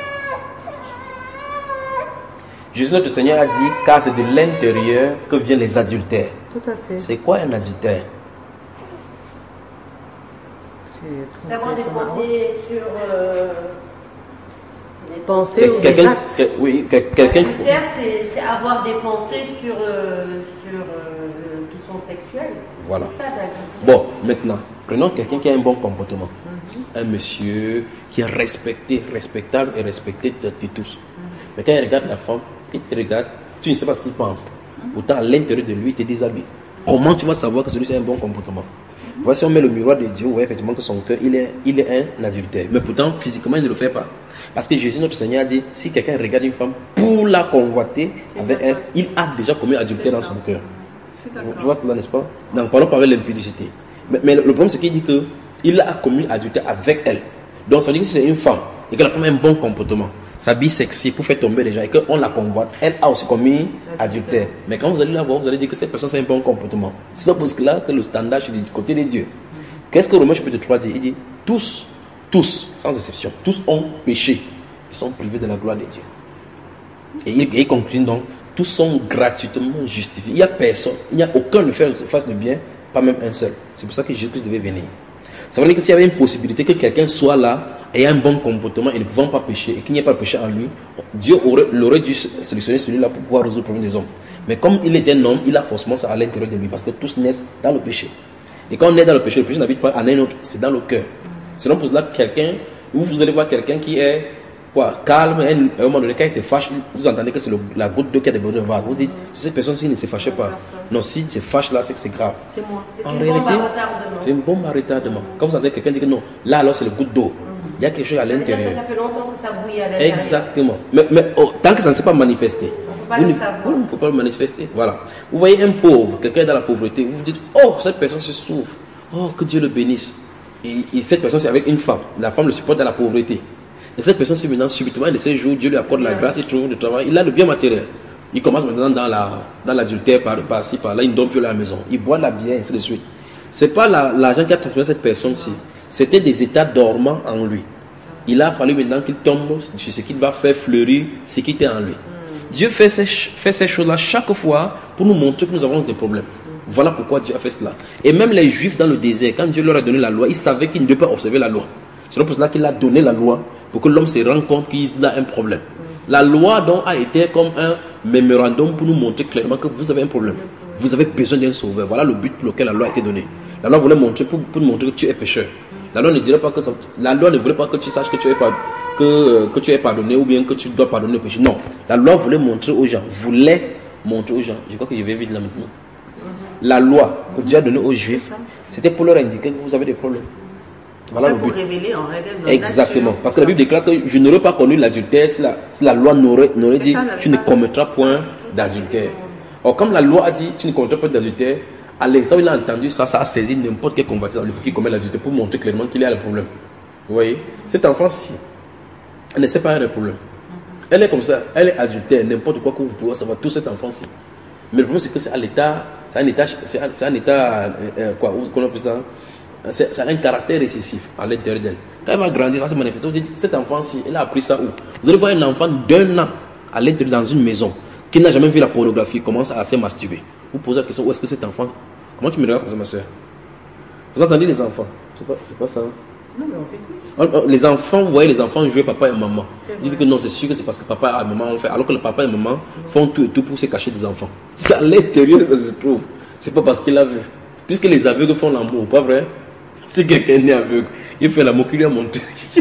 a dit, car c'est de l'intérieur que viennent les adultères. Tout à fait. C'est quoi un adultère? C'est avoir des pensées sur... Penser ou des actes. Quelqu'un... Adultère, c'est avoir des pensées qui sont sexuelles. Voilà. C'est ça, l'adultère. Bon, maintenant, prenons quelqu'un qui a un bon comportement. Un monsieur qui est respectable et respecté de tous. Mais quand il regarde la femme, il te regarde, tu ne sais pas ce qu'il pense. Pourtant, à l'intérieur de lui, il te déshabille. Comment tu vas savoir que celui-ci a un bon comportement? Voici, on met le miroir de Dieu, effectivement, que son cœur, il est un adultère. Mais pourtant, physiquement, il ne le fait pas. Parce que Jésus, notre Seigneur, a dit, si quelqu'un regarde une femme pour la convoiter avec elle, il a déjà commis adultère dans son cœur. Tu vois cela, n'est-ce pas? Donc, parlons par l'impudicité. Mais le problème, c'est qu'il dit qu'il a commis adultère avec elle. Donc, ça veut dire que si c'est une femme et qu'elle a un bon comportement, s'habille sexy pour faire tomber les gens et qu'on la convoite, elle a aussi commis adultère. Mais quand vous allez la voir, vous allez dire que cette personne a un bon comportement. C'est pour cela que le standard est du côté de Dieu. Qu'est-ce que Romains chapitre 3 dit? Il dit, tous, sans exception, tous ont péché. Ils sont privés de la gloire de Dieu. Et il conclut donc, tous sont gratuitement justifiés. Il n'y a personne, il n'y a aucun ne fasse le bien, pas même un seul. C'est pour ça que Jésus-Christ devait venir. Ça veut dire que s'il y avait une possibilité que quelqu'un soit là, et a un bon comportement et ne pouvant pas pécher et qu'il n'y ait pas de péché en lui, Dieu aurait dû sélectionner celui-là pour pouvoir résoudre le problème des hommes. Mais comme il est un homme, il a forcément ça à l'intérieur de lui parce que tous naissent dans le péché. Et quand on est dans le péché n'habite pas en un autre, c'est dans le cœur. Sinon pour cela, vous allez voir quelqu'un qui est calme, à un moment donné, quand il se fâche, vous entendez que c'est la goutte d'eau qui a débordé de vague. Vous dites, cette personne-ci ne se fâchait pas. Non, si se fâche là, c'est que c'est grave. C'est moi. En réalité, c'est une bombe à retardement. Quand vous entendez quelqu'un dire que non, là alors c'est le goutte d'eau. Il y a quelque chose à l'intérieur. Ça fait longtemps que ça bouille à l'intérieur. Exactement. Mais tant que ça ne s'est pas manifesté, on ne peut pas le manifester. Voilà. Vous voyez un pauvre, quelqu'un dans la pauvreté, vous vous dites, oh, cette personne se souffre. Oh, que Dieu le bénisse. Et cette personne, c'est avec une femme. La femme le supporte dans la pauvreté. Et cette personne, c'est maintenant, subitement, de ces jours, Dieu lui accorde la grâce, il trouve du travail. Il a le bien matériel. Il commence maintenant dans l'adultère, par-ci, par-là, il ne donne plus à la maison. Il boit la bière, ainsi de suite. Ce n'est pas l'argent qui a transformé cette personne-ci. C'était des états dormants en lui. Il a fallu maintenant qu'il tombe sur ce qu'il va faire fleurir, ce qui était en lui. Dieu fait ces choses-là chaque fois pour nous montrer que nous avons des problèmes. Voilà pourquoi Dieu a fait cela. Et même les Juifs dans le désert, quand Dieu leur a donné la loi, ils savaient qu'ils ne devaient pas observer la loi. C'est pour cela qu'il a donné la loi, pour que l'homme se rende compte qu'il a un problème. La loi donc a été comme un mémorandum pour nous montrer clairement que vous avez un problème. Vous avez besoin d'un sauveur. Voilà le but pour lequel la loi a été donnée. La loi voulait montrer pour nous montrer que tu es pécheur. La loi ne dirait pas que la loi ne voulait pas que tu saches que tu es pardonné ou bien que tu dois pardonner le péché. Non. La loi voulait montrer aux gens. Je crois que je vais vite là maintenant. La loi que Dieu a donnée aux Juifs, c'était pour leur indiquer que vous avez des problèmes. Voilà le but. Pour révéler en réalité. Exactement. Parce que la Bible déclare que je n'aurais pas connu l'adultère si la loi n'aurait dit tu ne commettras point d'adultère. Or, comme la loi a dit tu ne commettras pas d'adultère, à l'instant où il a entendu ça, ça a saisi n'importe quel converti qui commet l'adultère pour montrer clairement qu'il y a le problème. Vous voyez, cet enfant-ci, elle ne sait pas le problème. Elle est comme ça, elle est adultère, n'importe quoi que vous pouvez savoir, tout cet enfant-ci. Mais le problème, c'est que c'est à l'état, c'est un état, quoi, qu'on appelle ça, c'est un caractère récessif à l'intérieur d'elle. Quand elle va grandir, elle va se manifester. Vous dites, cet enfant-ci, elle a appris ça où? Vous allez voir un enfant d'1 an à l'intérieur dans une maison qui n'a jamais vu la pornographie, commence à se masturber. Vous posez la question, où est-ce que cet enfant... Comment tu me regardes comme ça, ma soeur? Vous entendez les enfants? C'est pas ça. Non, mais on t'écoute. Les enfants, vous voyez les enfants jouer papa et maman. Ils disent que non, c'est sûr que c'est parce que papa et maman ont fait. Alors que le papa et maman font tout et tout pour se cacher des enfants. C'est à l'intérieur que ça se trouve. C'est pas parce qu'il a vu. Puisque les aveugles font l'amour, pas vrai? Si quelqu'un est né aveugle, il fait l'amour qu'il lui a montré.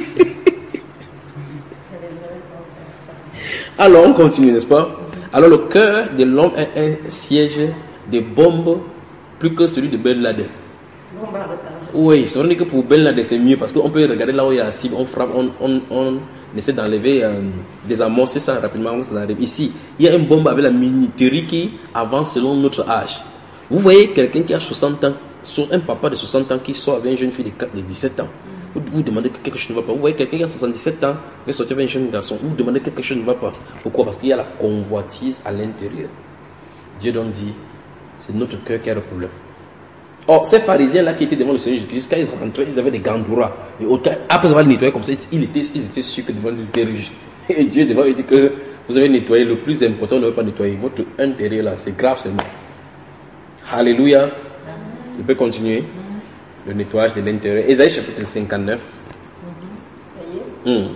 Alors on continue, n'est-ce pas? Alors le cœur de l'homme est un siège de bombes plus que celui de Ben Laden. Oui, c'est vrai que pour Ben là, c'est mieux parce qu'on peut regarder là où il y a la cible, on frappe, on essaie d'enlever des amorces, ça rapidement, ça arrive. Ici, il y a une bombe avec la minuterie qui avance selon notre âge. Vous voyez quelqu'un qui a 60 ans, un papa de 60 ans qui sort avec une jeune fille de 17 ans. Vous demandez que quelque chose ne va pas. Vous voyez quelqu'un qui a 77 ans, qui va sortir avec un jeune garçon. Vous demandez que quelque chose ne va pas. Pourquoi? Parce qu'il y a la convoitise à l'intérieur. Dieu donc dit, c'est notre cœur qui a le problème. Or, ces pharisiens-là qui étaient devant le Seigneur Jésus-Christ, quand ils rentraient, ils avaient des gandoura. Après avoir nettoyé comme ça, ils étaient sûrs que devant eux, c'était riche. Et Dieu devant eux dit que vous avez nettoyé. Le plus important, ne veut pas nettoyer. Votre intérieur là, c'est grave seulement. Alléluia. Je peux continuer. Le nettoyage de l'intérieur. Ésaïe chapitre 59. Ça y est.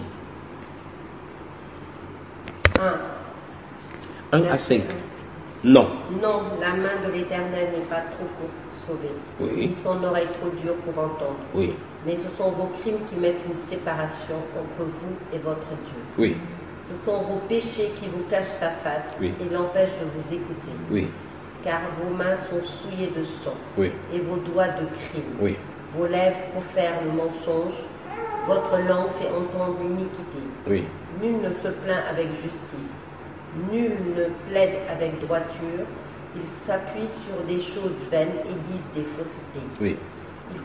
1 à 5. Non. Non, la main de l'Éternel n'est pas trop pour sauver. Oui. Ni son oreille trop dure pour entendre. Oui. Mais ce sont vos crimes qui mettent une séparation entre vous et votre Dieu. Oui. Ce sont vos péchés qui vous cachent sa face et l'empêchent de vous écouter. Oui. Car vos mains sont souillées de sang et vos doigts de crime. Oui. Vos lèvres profèrent le mensonge, votre langue fait entendre l'iniquité. Oui. Nul ne se plaint avec justice, nul ne plaide avec droiture. Ils s'appuient sur des choses vaines et disent des faussetés. Oui. Ils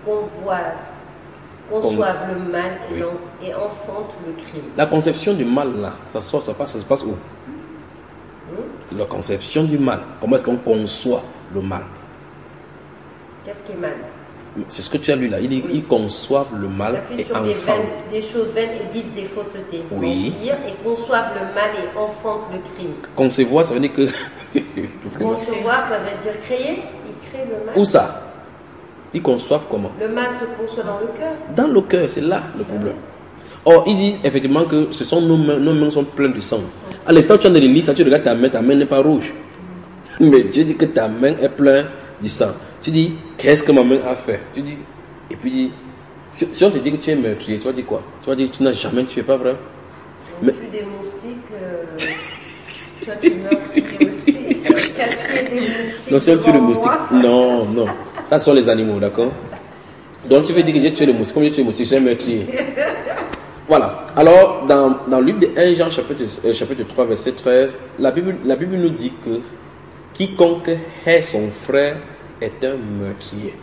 conçoivent le mal et enfantent le crime. La conception du mal là, ça se passe où? La conception du mal. Comment est-ce qu'on conçoit le mal? Qu'est-ce qui est mal? C'est ce que tu as lu là. Ils conçoivent le mal et sur enfantent. Des choses vaines et disent des faussetés. Oui. Mentir et conçoivent le mal et enfantent le crime. Concevoir, ça veut dire que... Concevoir, ça veut dire créer. Ils créent le mal. Où ça? Ils conçoivent comment? Le mal se conçoit dans le cœur. Dans le cœur, c'est là le problème. Or, ils disent effectivement que ce sont nos mains sont pleines de sang. À l'instant où tu es dans l'église, tu regardes ta main n'est pas rouge. Mais Dieu dit que ta main est pleine de sang. Tu dis, qu'est-ce que ma main a fait? Tu dis, et puis dis, si on te dit que tu es meurtrier, tu vas dire quoi? Tu vas dire que tu n'as jamais tué, pas vrai? On tue des moustiques, toi tu meurtrier aussi. Tu as tué des moustiques. Non, si on tue les moustiques, non. Ça sont les animaux, d'accord? Donc tu veux dire que j'ai tué les moustiques, comme j'ai tué les moustiques, je suis meurtrier. Voilà. Alors, dans le livre de 1 Jean, chapitre 3, verset 13, la Bible nous dit que quiconque hait son frère est un meurtrier.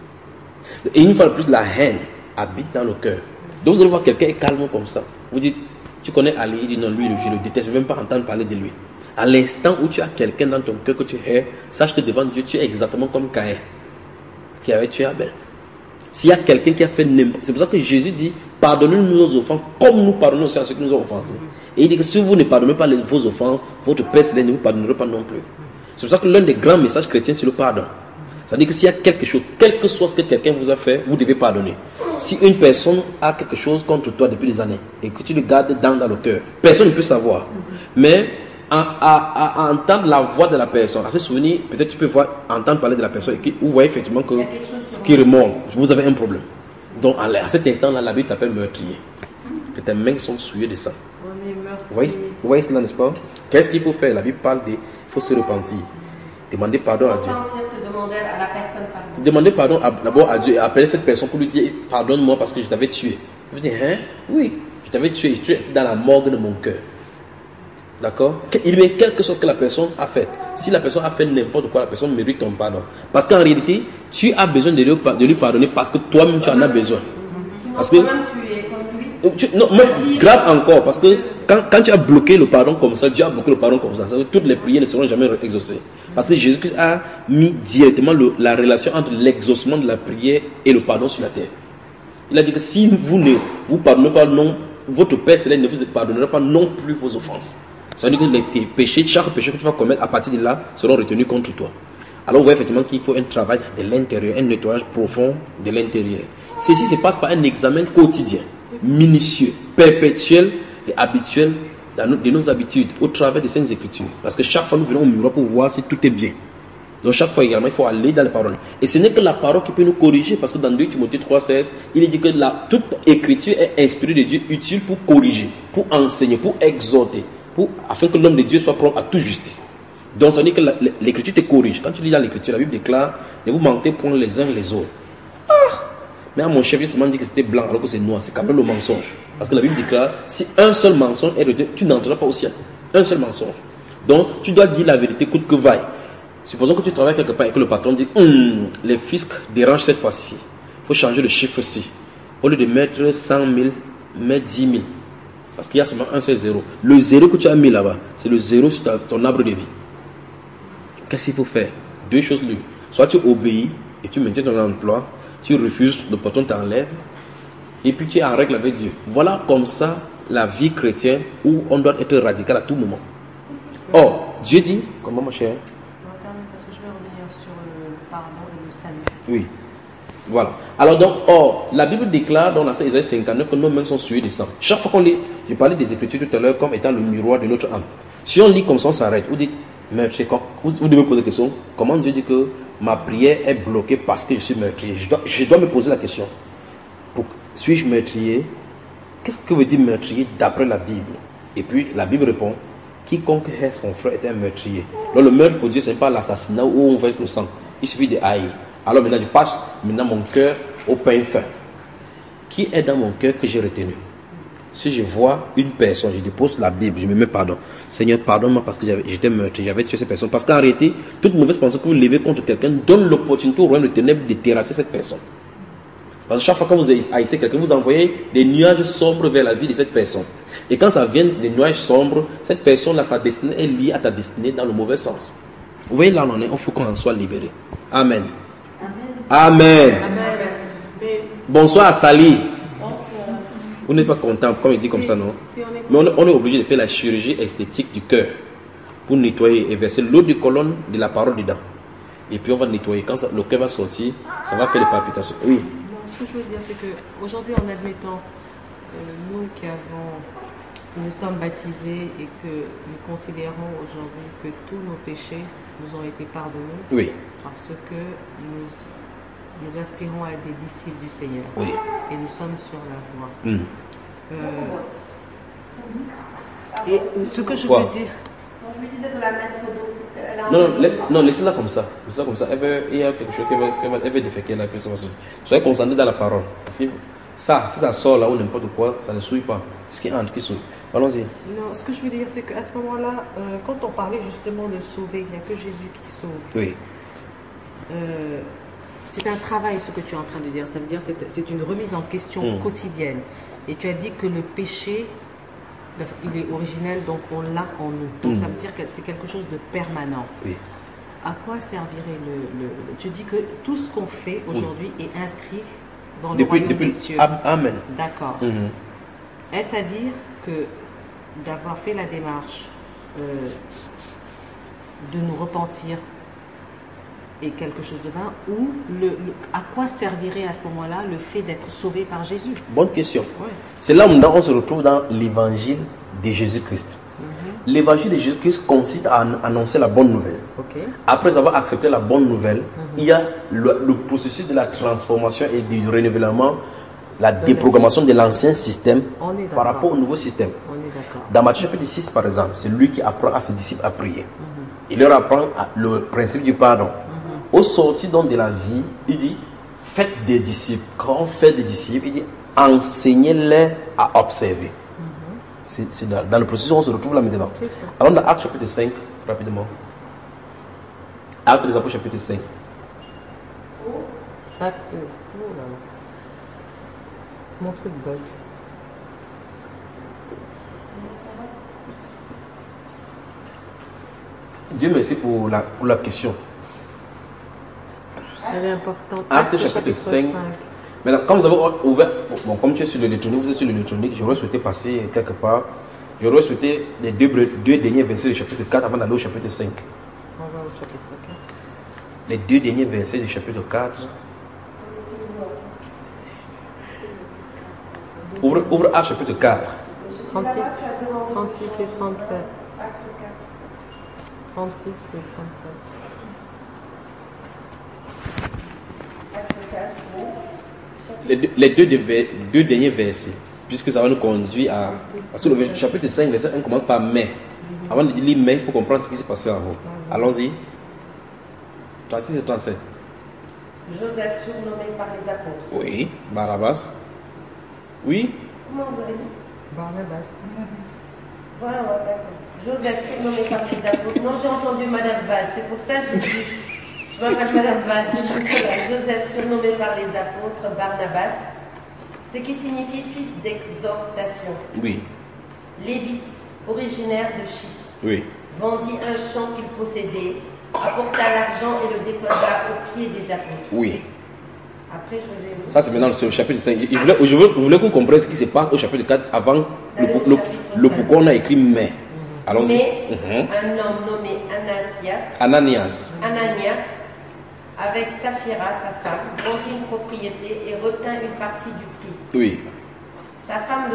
Et une fois de plus, la haine habite dans le cœur. Donc vous allez voir quelqu'un est calme comme ça. Vous dites, tu connais Ali, il dit non, lui, je le déteste, je ne veux même pas entendre parler de lui. À l'instant où tu as quelqu'un dans ton cœur que tu hais, sache que devant Dieu, tu es exactement comme Caïn, qui avait tué Abel. S'il y a quelqu'un qui a fait n'importe... C'est pour ça que Jésus dit, pardonnez-nous nos offenses comme nous pardonnons aussi à ceux qui nous ont offensés. Et il dit que si vous ne pardonnez pas vos offenses, votre Père Céleste ne vous pardonnera pas non plus. C'est pour ça que l'un des grands messages chrétiens, c'est le pardon. C'est-à-dire que s'il y a quelque chose, quel que soit ce que quelqu'un vous a fait, vous devez pardonner. Si une personne a quelque chose contre toi depuis des années et que tu le gardes dans le cœur, personne ne peut savoir. Mais à entendre la voix de la personne, à se souvenir, peut-être tu peux entendre parler de la personne et vous voyez effectivement que ce qui remonte, vous avez un problème. Donc à cet instant-là, la Bible t'appelle meurtrier. Que tes mains sont souillées de sang. Vous voyez cela, n'est-ce pas? Qu'est-ce qu'il faut faire? La Bible parle il faut se repentir. Demander pardon à Dieu. C'est demander à la personne pardon. Demander pardon d'abord à Dieu et appeler cette personne pour lui dire pardonne-moi parce que je t'avais tué. Je dis hein? Oui, je t'avais tué, tu es dans la morgue de mon cœur. D'accord? Il lui est quelque chose que la personne a fait. Si la personne a fait n'importe quoi, la personne mérite ton pardon. Parce qu'en réalité, tu as besoin de lui pardonner parce que toi-même tu en as besoin. Parce que toi-même tu es comme lui. Non, grave encore, parce que quand tu as bloqué le pardon comme ça, Dieu a bloqué le pardon comme ça, toutes les prières ne seront jamais exaucées. Parce que Jésus-Christ a mis directement la relation entre l'exaucement de la prière et le pardon sur la terre. Il a dit que si vous ne vous pardonnez pas, non, votre Père Céleste ne vous pardonnera pas non plus vos offenses. Ça veut dire que tes péchés, chaque péché que tu vas commettre à partir de là, seront retenus contre toi. Alors vous voyez effectivement qu'il faut un travail de l'intérieur, un nettoyage profond de l'intérieur. Ceci se passe par un examen quotidien, minutieux, perpétuel et habituel de nos habitudes au travers des Saintes Écritures. Parce que chaque fois nous venons au miroir pour voir si tout est bien. Donc chaque fois également il faut aller dans les paroles. Et ce n'est que la parole qui peut nous corriger, parce que dans 2 Timothée 3,16, il dit que toute écriture est inspirée de Dieu, utile pour corriger, pour enseigner, pour exhorter, afin que l'homme de Dieu soit prompt à toute justice. Donc ça veut dire que l'écriture te corrige. Quand tu lis dans l'écriture, la Bible déclare, ne vous mentez point les uns les autres. Mais à mon chef, j'ai seulement dit que c'était blanc alors que c'est noir. C'est quand même le mensonge. Parce que la Bible déclare, si un seul mensonge est retenu, tu n'entreras pas au ciel. Un seul mensonge. Donc, tu dois dire la vérité coûte que vaille. Supposons que tu travailles quelque part et que le patron dit, les fiscs dérangent cette fois-ci. Il faut changer le chiffre-ci. Au lieu de mettre 100 000, mettre 10 000. Parce qu'il y a seulement un seul zéro. Le zéro que tu as mis là-bas, c'est le zéro sur ton arbre de vie. Qu'est-ce qu'il faut faire? Deux choses l'une. Soit tu obéis et tu maintiens ton emploi, tu refuses, le patron t'enlève, et puis tu es en règle avec Dieu. Voilà comme ça la vie chrétienne où on doit être radical à tout moment. Or, Dieu dit, comment mon cher? Parce que je vais revenir sur le pardon et le salut. Oui. Voilà. Alors donc, la Bible déclare dans la Isaïe 59 que nos mains sont souillées de sang. Chaque fois qu'on lit, j'ai parlé des Écritures tout à l'heure comme étant le miroir de notre âme. Si on lit comme ça, on s'arrête. Vous dites, mais vous devez poser la question, comment Dieu dit que ma prière est bloquée parce que je suis meurtrier? Je dois me poser la question. Suis-je meurtrier? Qu'est-ce que veut dire meurtrier d'après la Bible? Et puis la Bible répond, quiconque hait son frère est un meurtrier. Donc le meurtre pour Dieu, ce n'est pas l'assassinat où on verse le sang. Il suffit de haïr. Alors maintenant, je passe mon cœur au pain fin. Qui est dans mon cœur que j'ai retenu? Si je vois une personne, je dépose la Bible, je me mets pardon. Seigneur, pardonne-moi parce que j'étais meurtrier, j'avais tué cette personne. Parce qu'en réalité, toute mauvaise pensée que vous levez contre quelqu'un donne l'opportunité au royaume de ténèbres de terrasser cette personne. Parce que chaque fois que vous haïssez quelqu'un, vous envoyez des nuages sombres vers la vie de cette personne. Et quand ça vient des nuages sombres, cette personne-là, sa destinée est liée à ta destinée dans le mauvais sens. Vous voyez, là, on est, il faut qu'on en soit libéré. Amen. Amen. Amen. Bonsoir à Sali. Vous n'êtes pas content, comme il dit comme ça, non? Mais on est obligé de faire la chirurgie esthétique du cœur pour nettoyer et verser l'eau de colonne de la parole dedans. Et puis on va nettoyer. Quand le cœur va sortir, ça va faire des palpitations. Oui. Non, ce que je veux dire, c'est qu'aujourd'hui, en admettant nous nous sommes baptisés et que nous considérons aujourd'hui que tous nos péchés nous ont été pardonnés, oui, parce que nous aspirons à être des disciples du Seigneur. Oui. Et nous sommes sur la voie. Et ce que je veux dire... Je me disais de la mettre non, laissez-la comme ça. Laissez-la comme ça. Il y a quelque chose qu'elle va déféquer là. Soyez concentrés dans la parole. Parce que ça, si ça sort là ou n'importe quoi, ça ne souille pas. Ce qui entre, qui souille. Allons-y. Non, ce que je veux dire, c'est qu'à ce moment-là, quand on parlait justement de sauver, il n'y a que Jésus qui sauve. Oui. C'est un travail, ce que tu es en train de dire. Ça veut dire que c'est une remise en question quotidienne. Et tu as dit que le péché, il est originel, donc on l'a en nous. Donc ça veut dire que c'est quelque chose de permanent. Oui. À quoi servirait Tu dis que tout ce qu'on fait aujourd'hui est inscrit dans le royaume des cieux. Amen. D'accord. Est-ce à dire que d'avoir fait la démarche de nous repentir est quelque chose de vain, ou à quoi servirait à ce moment-là le fait d'être sauvé par Jésus? Bonne question. Ouais. C'est là où on se retrouve dans l'évangile de Jésus-Christ. L'évangile de Jésus-Christ consiste à annoncer la bonne nouvelle. Okay. Après avoir accepté la bonne nouvelle, il y a le processus de la transformation et du renouvellement, la déprogrammation de l'ancien système par rapport au nouveau système. On est d'accord. Dans Matthieu chapitre 6, par exemple, c'est lui qui apprend à ses disciples à prier. Il leur apprend le principe du pardon. Au sortir donc de la vie, il dit, faites des disciples. Quand on fait des disciples, il dit, enseignez-les à observer. C'est dans le processus où on se retrouve là maintenant. Alors dans Actes chapitre 5, rapidement. Actes des Apôtres chapitre 5. Actes. Mon truc bug. Dieu merci pour la question. Elle est importante. Actes chapitre 5. Maintenant, quand vous avez ouvert, comme tu es sur l'électronique, vous êtes sur l'électronique, j'aurais souhaité passer quelque part. J'aurais souhaité les deux derniers versets du chapitre 4 avant d'aller au chapitre 5. On va au chapitre 4. Les deux derniers versets du chapitre 4. Ouvre Actes chapitre 4. 36 et 37. 36 et 37. Les deux derniers versets, puisque ça va nous conduire à... Parce que le chapitre 5, verset 1 commence par « mais ». Avant de dire « mais », il faut comprendre ce qui s'est passé avant. Allons-y. 36 et 37. Joseph surnommé par les apôtres. Oui. Barabbas. Oui. Comment vous avez dit? Barnabas. Voilà, d'accord. Joseph surnommé par les apôtres. Non, j'ai entendu Madame Vaz, c'est pour ça que je dis. Je m'appelle Madame Vaz, c'est pour cela. Joseph surnommé par les apôtres, Barnabas, ce qui signifie fils d'exhortation. Oui. Lévite, originaire de Chypre. Oui. Vendit un champ qu'il possédait, apporta l'argent et le déposa aux pieds des apôtres. Oui. Après, je vais... Ça, c'est maintenant au chapitre 5. Je voulais qu'on comprenne ce qui se passe au chapitre 4 avant le pourquoi on a écrit mais. Allons-y. Mais un homme nommé Ananias, avec Saphira, sa femme, vendit une propriété et retint une partie du prix. Oui. Sa femme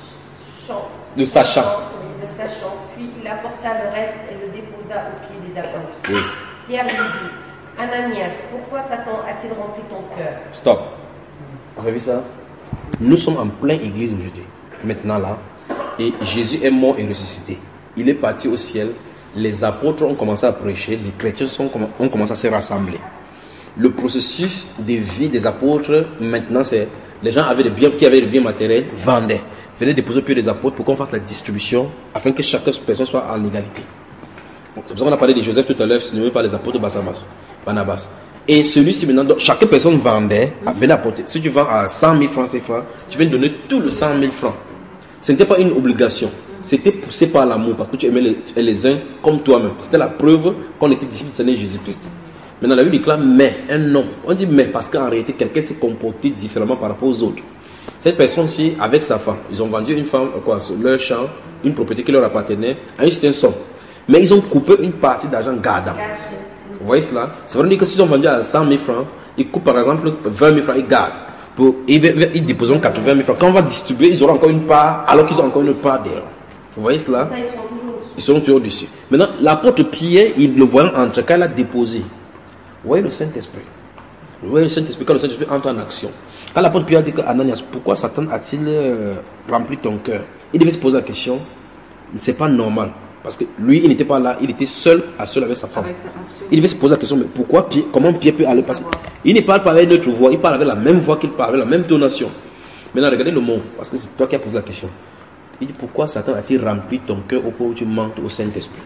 le sachant, puis il apporta le reste et le déposa aux pieds des apôtres. Oui. Pierre lui dit, Ananias, pourquoi Satan a-t-il rempli ton cœur? Stop. Vous avez vu ça? Nous sommes en pleine église aujourd'hui. Maintenant là. Et Jésus est mort et ressuscité. Il est parti au ciel. Les apôtres ont commencé à prêcher. Les chrétiens ont commencé à se rassembler. Le processus de vie des apôtres, maintenant, c'est les gens avaient des biens, qui avaient des biens matériels, vendaient. Venaient déposer au pied des apôtres pour qu'on fasse la distribution afin que chaque personne soit en égalité. C'est pour ça qu'on a parlé de Joseph tout à l'heure, nommé par les apôtres Barnabas. Et celui-ci maintenant, donc, chaque personne vendait, venait apporter. Si tu vends à 100 000 francs CFA, tu viens donner tout le 100 000 francs. Ce n'était pas une obligation. C'était poussé par l'amour parce que tu aimais les uns comme toi-même. C'était la preuve qu'on était disciples du Seigneur Jésus-Christ. Maintenant, la Bible déclare mais, un nom. On dit mais parce qu'en réalité, quelqu'un s'est comporté différemment par rapport aux autres. Cette personne-ci, avec sa femme, ils ont vendu une femme, leur champ, une propriété qui leur appartenait à une certaine somme. Mais ils ont coupé une partie d'argent gardant. Vous voyez cela? Ça veut dire que s'ils ont vendu à 100 000 francs, ils coupent par exemple 20 000 francs, ils gardent. Ils déposeront 80 000 francs. Quand on va distribuer, ils auront encore une part, alors qu'ils ont encore une part derrière. Vous voyez cela? Ça, ils seront toujours dessus. Maintenant, l'apôtre Pierre, il le voyant entrer, quand il a déposé. Vous voyez le Saint-Esprit? Vous voyez le Saint-Esprit, quand le Saint-Esprit entre en action. Quand l'apôtre Pierre dit que Ananias, pourquoi Satan a-t-il rempli ton cœur? Il devait se poser la question. C'est pas normal. Parce que lui, il n'était pas là, il était seul avec sa femme. Il devait se poser la question, mais pourquoi Pierre, comment Pierre peut aller passer? Il ne parle pas avec notre voix, il parle avec la même voix qu'il parle, avec la même tonation. Maintenant, regardez le mot, parce que c'est toi qui as posé la question. Il dit, pourquoi Satan a-t-il rempli ton cœur au point où tu manques au Saint-Esprit?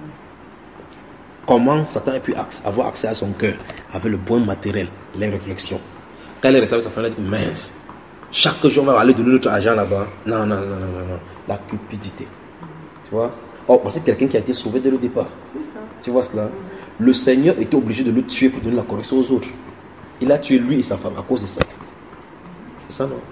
Comment Satan a pu avoir accès à son cœur avec le bon matériel, les réflexions? Quand il est resté avec sa femme, il a dit, mince, chaque jour on va aller donner notre argent là-bas. Non. La cupidité. Tu vois? Oh, c'est quelqu'un qui a été sauvé dès le départ. Tu vois cela? Le Seigneur était obligé de le tuer pour donner la correction aux autres. Il a tué lui et sa femme à cause de ça. C'est ça, non?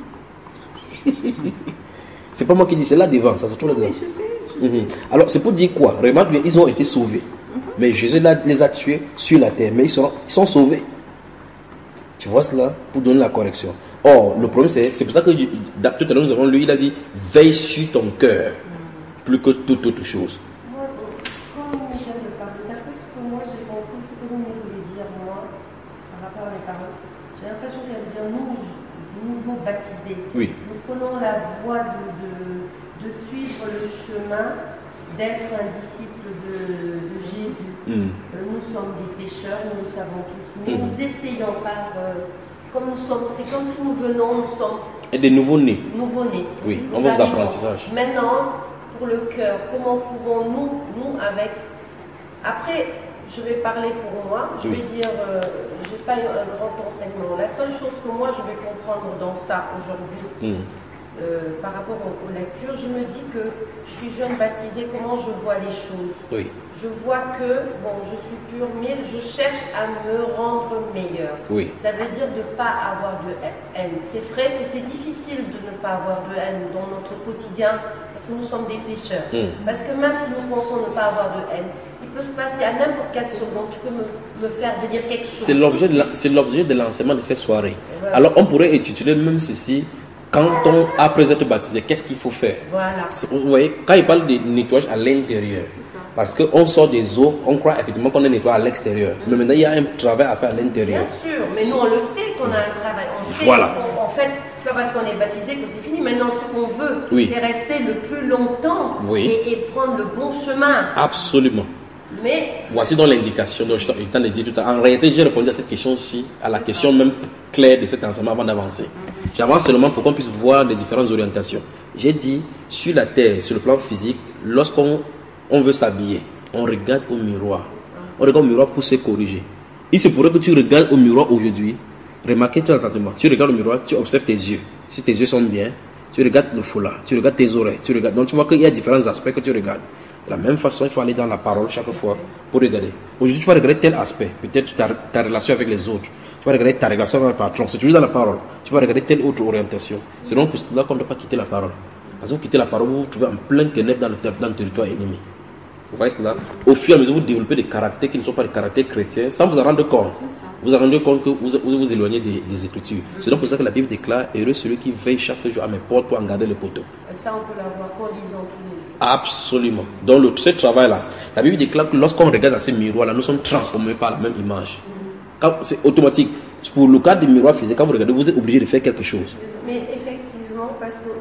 C'est pas moi qui dis, c'est là devant, ça se trouve là devant. Je sais. Alors, c'est pour dire quoi? Remarque bien, ils ont été sauvés. Mais Jésus les a tués sur la terre, mais ils sont sauvés. Tu vois cela? Pour donner la correction. Or, le problème, c'est pour ça que tout à l'heure, nous avons lu, il a dit, veille sur ton cœur, plus que toute autre chose. Moi, quand Michel me parlait, d'après ce que moi j'ai compris, ce que vous voulez dire, moi, par rapport à mes paroles, j'ai l'impression qu'il allait dire, nous, nouveaux baptisés, oui. Nous prenons la voie de suivre le chemin, d'être un disciple de Jésus. Nous sommes des pécheurs, nous le savons tous, mais nous essayons comme nous sommes, c'est comme si nous sommes et des nouveaux-nés. Oui, on va aux apprentissages. Maintenant, pour le cœur, comment pouvons-nous, avec... Après, je vais parler pour moi, je vais dire, je n'ai pas un grand enseignement. La seule chose que moi je vais comprendre dans ça aujourd'hui, par rapport aux lectures, je me dis que je suis jeune baptisée, comment je vois les choses. Oui. Je vois que, bon, je suis pure, mais je cherche à me rendre meilleure. Oui. Ça veut dire de ne pas avoir de haine. C'est vrai que c'est difficile de ne pas avoir de haine dans notre quotidien, parce que nous sommes des pécheurs. Parce que même si nous pensons ne pas avoir de haine, il peut se passer à n'importe quelle seconde, tu peux me faire dire quelque chose. C'est l'objet de l'enseignement de cette soirée. Voilà. Alors on pourrait étudier même ceci. Après être baptisé, qu'est-ce qu'il faut faire? Voilà. Vous voyez, quand il parle de nettoyage à l'intérieur, parce qu'on sort des eaux, on croit effectivement qu'on est nettoyé à l'extérieur. Mais maintenant, il y a un travail à faire à l'intérieur. Bien sûr, mais nous, on le sait qu'on a un travail. On sait en fait, c'est pas parce qu'on est baptisé que c'est fini. Maintenant, ce qu'on veut, c'est rester le plus longtemps et prendre le bon chemin. Absolument. Mais voici donc l'indication dont je t'ai dit tout à l'heure. En réalité, j'ai répondu à cette question-ci, à la question même claire de cet enseignement avant d'avancer. J'avance seulement pour qu'on puisse voir les différentes orientations. J'ai dit, sur la terre, sur le plan physique, lorsqu'on veut s'habiller, on regarde au miroir. On regarde au miroir pour se corriger. Il se pourrait que tu regardes au miroir aujourd'hui, remarquez tout attentivement, tu regardes au miroir, tu observes tes yeux. Si tes yeux sont bien, tu regardes le foulard, tu regardes tes oreilles, tu regardes. Donc tu vois qu'il y a différents aspects que tu regardes. De la même façon, il faut aller dans la parole chaque fois pour regarder. Aujourd'hui, tu vas regarder tel aspect, peut-être ta relation avec les autres. Tu vas regarder ta relation avec le patron. C'est toujours dans la parole. Tu vas regarder telle autre orientation. C'est donc pour cela qu'on ne doit pas quitter la parole. Parce que vous quittez la parole, vous vous trouvez en plein ténèbres dans le territoire ennemi. Vous voyez cela? Au fur et à mesure, vous développez des caractères qui ne sont pas des caractères chrétiens, sans vous en rendre compte. Vous vous rendez compte que vous éloignez des Écritures. C'est donc pour ça que la Bible déclare: heureux celui qui veille chaque jour à mes portes pour en garder le poteau. Et ça, on peut l'avoir qu'en lisant tous les jours. Absolument. Donc, ce travail-là, la Bible déclare que lorsqu'on regarde dans ces miroirs-là, nous sommes transformés par la même image. C'est automatique. Pour le cas du miroir physique, quand vous regardez, vous êtes obligé de faire quelque chose. Mais effectivement, parce que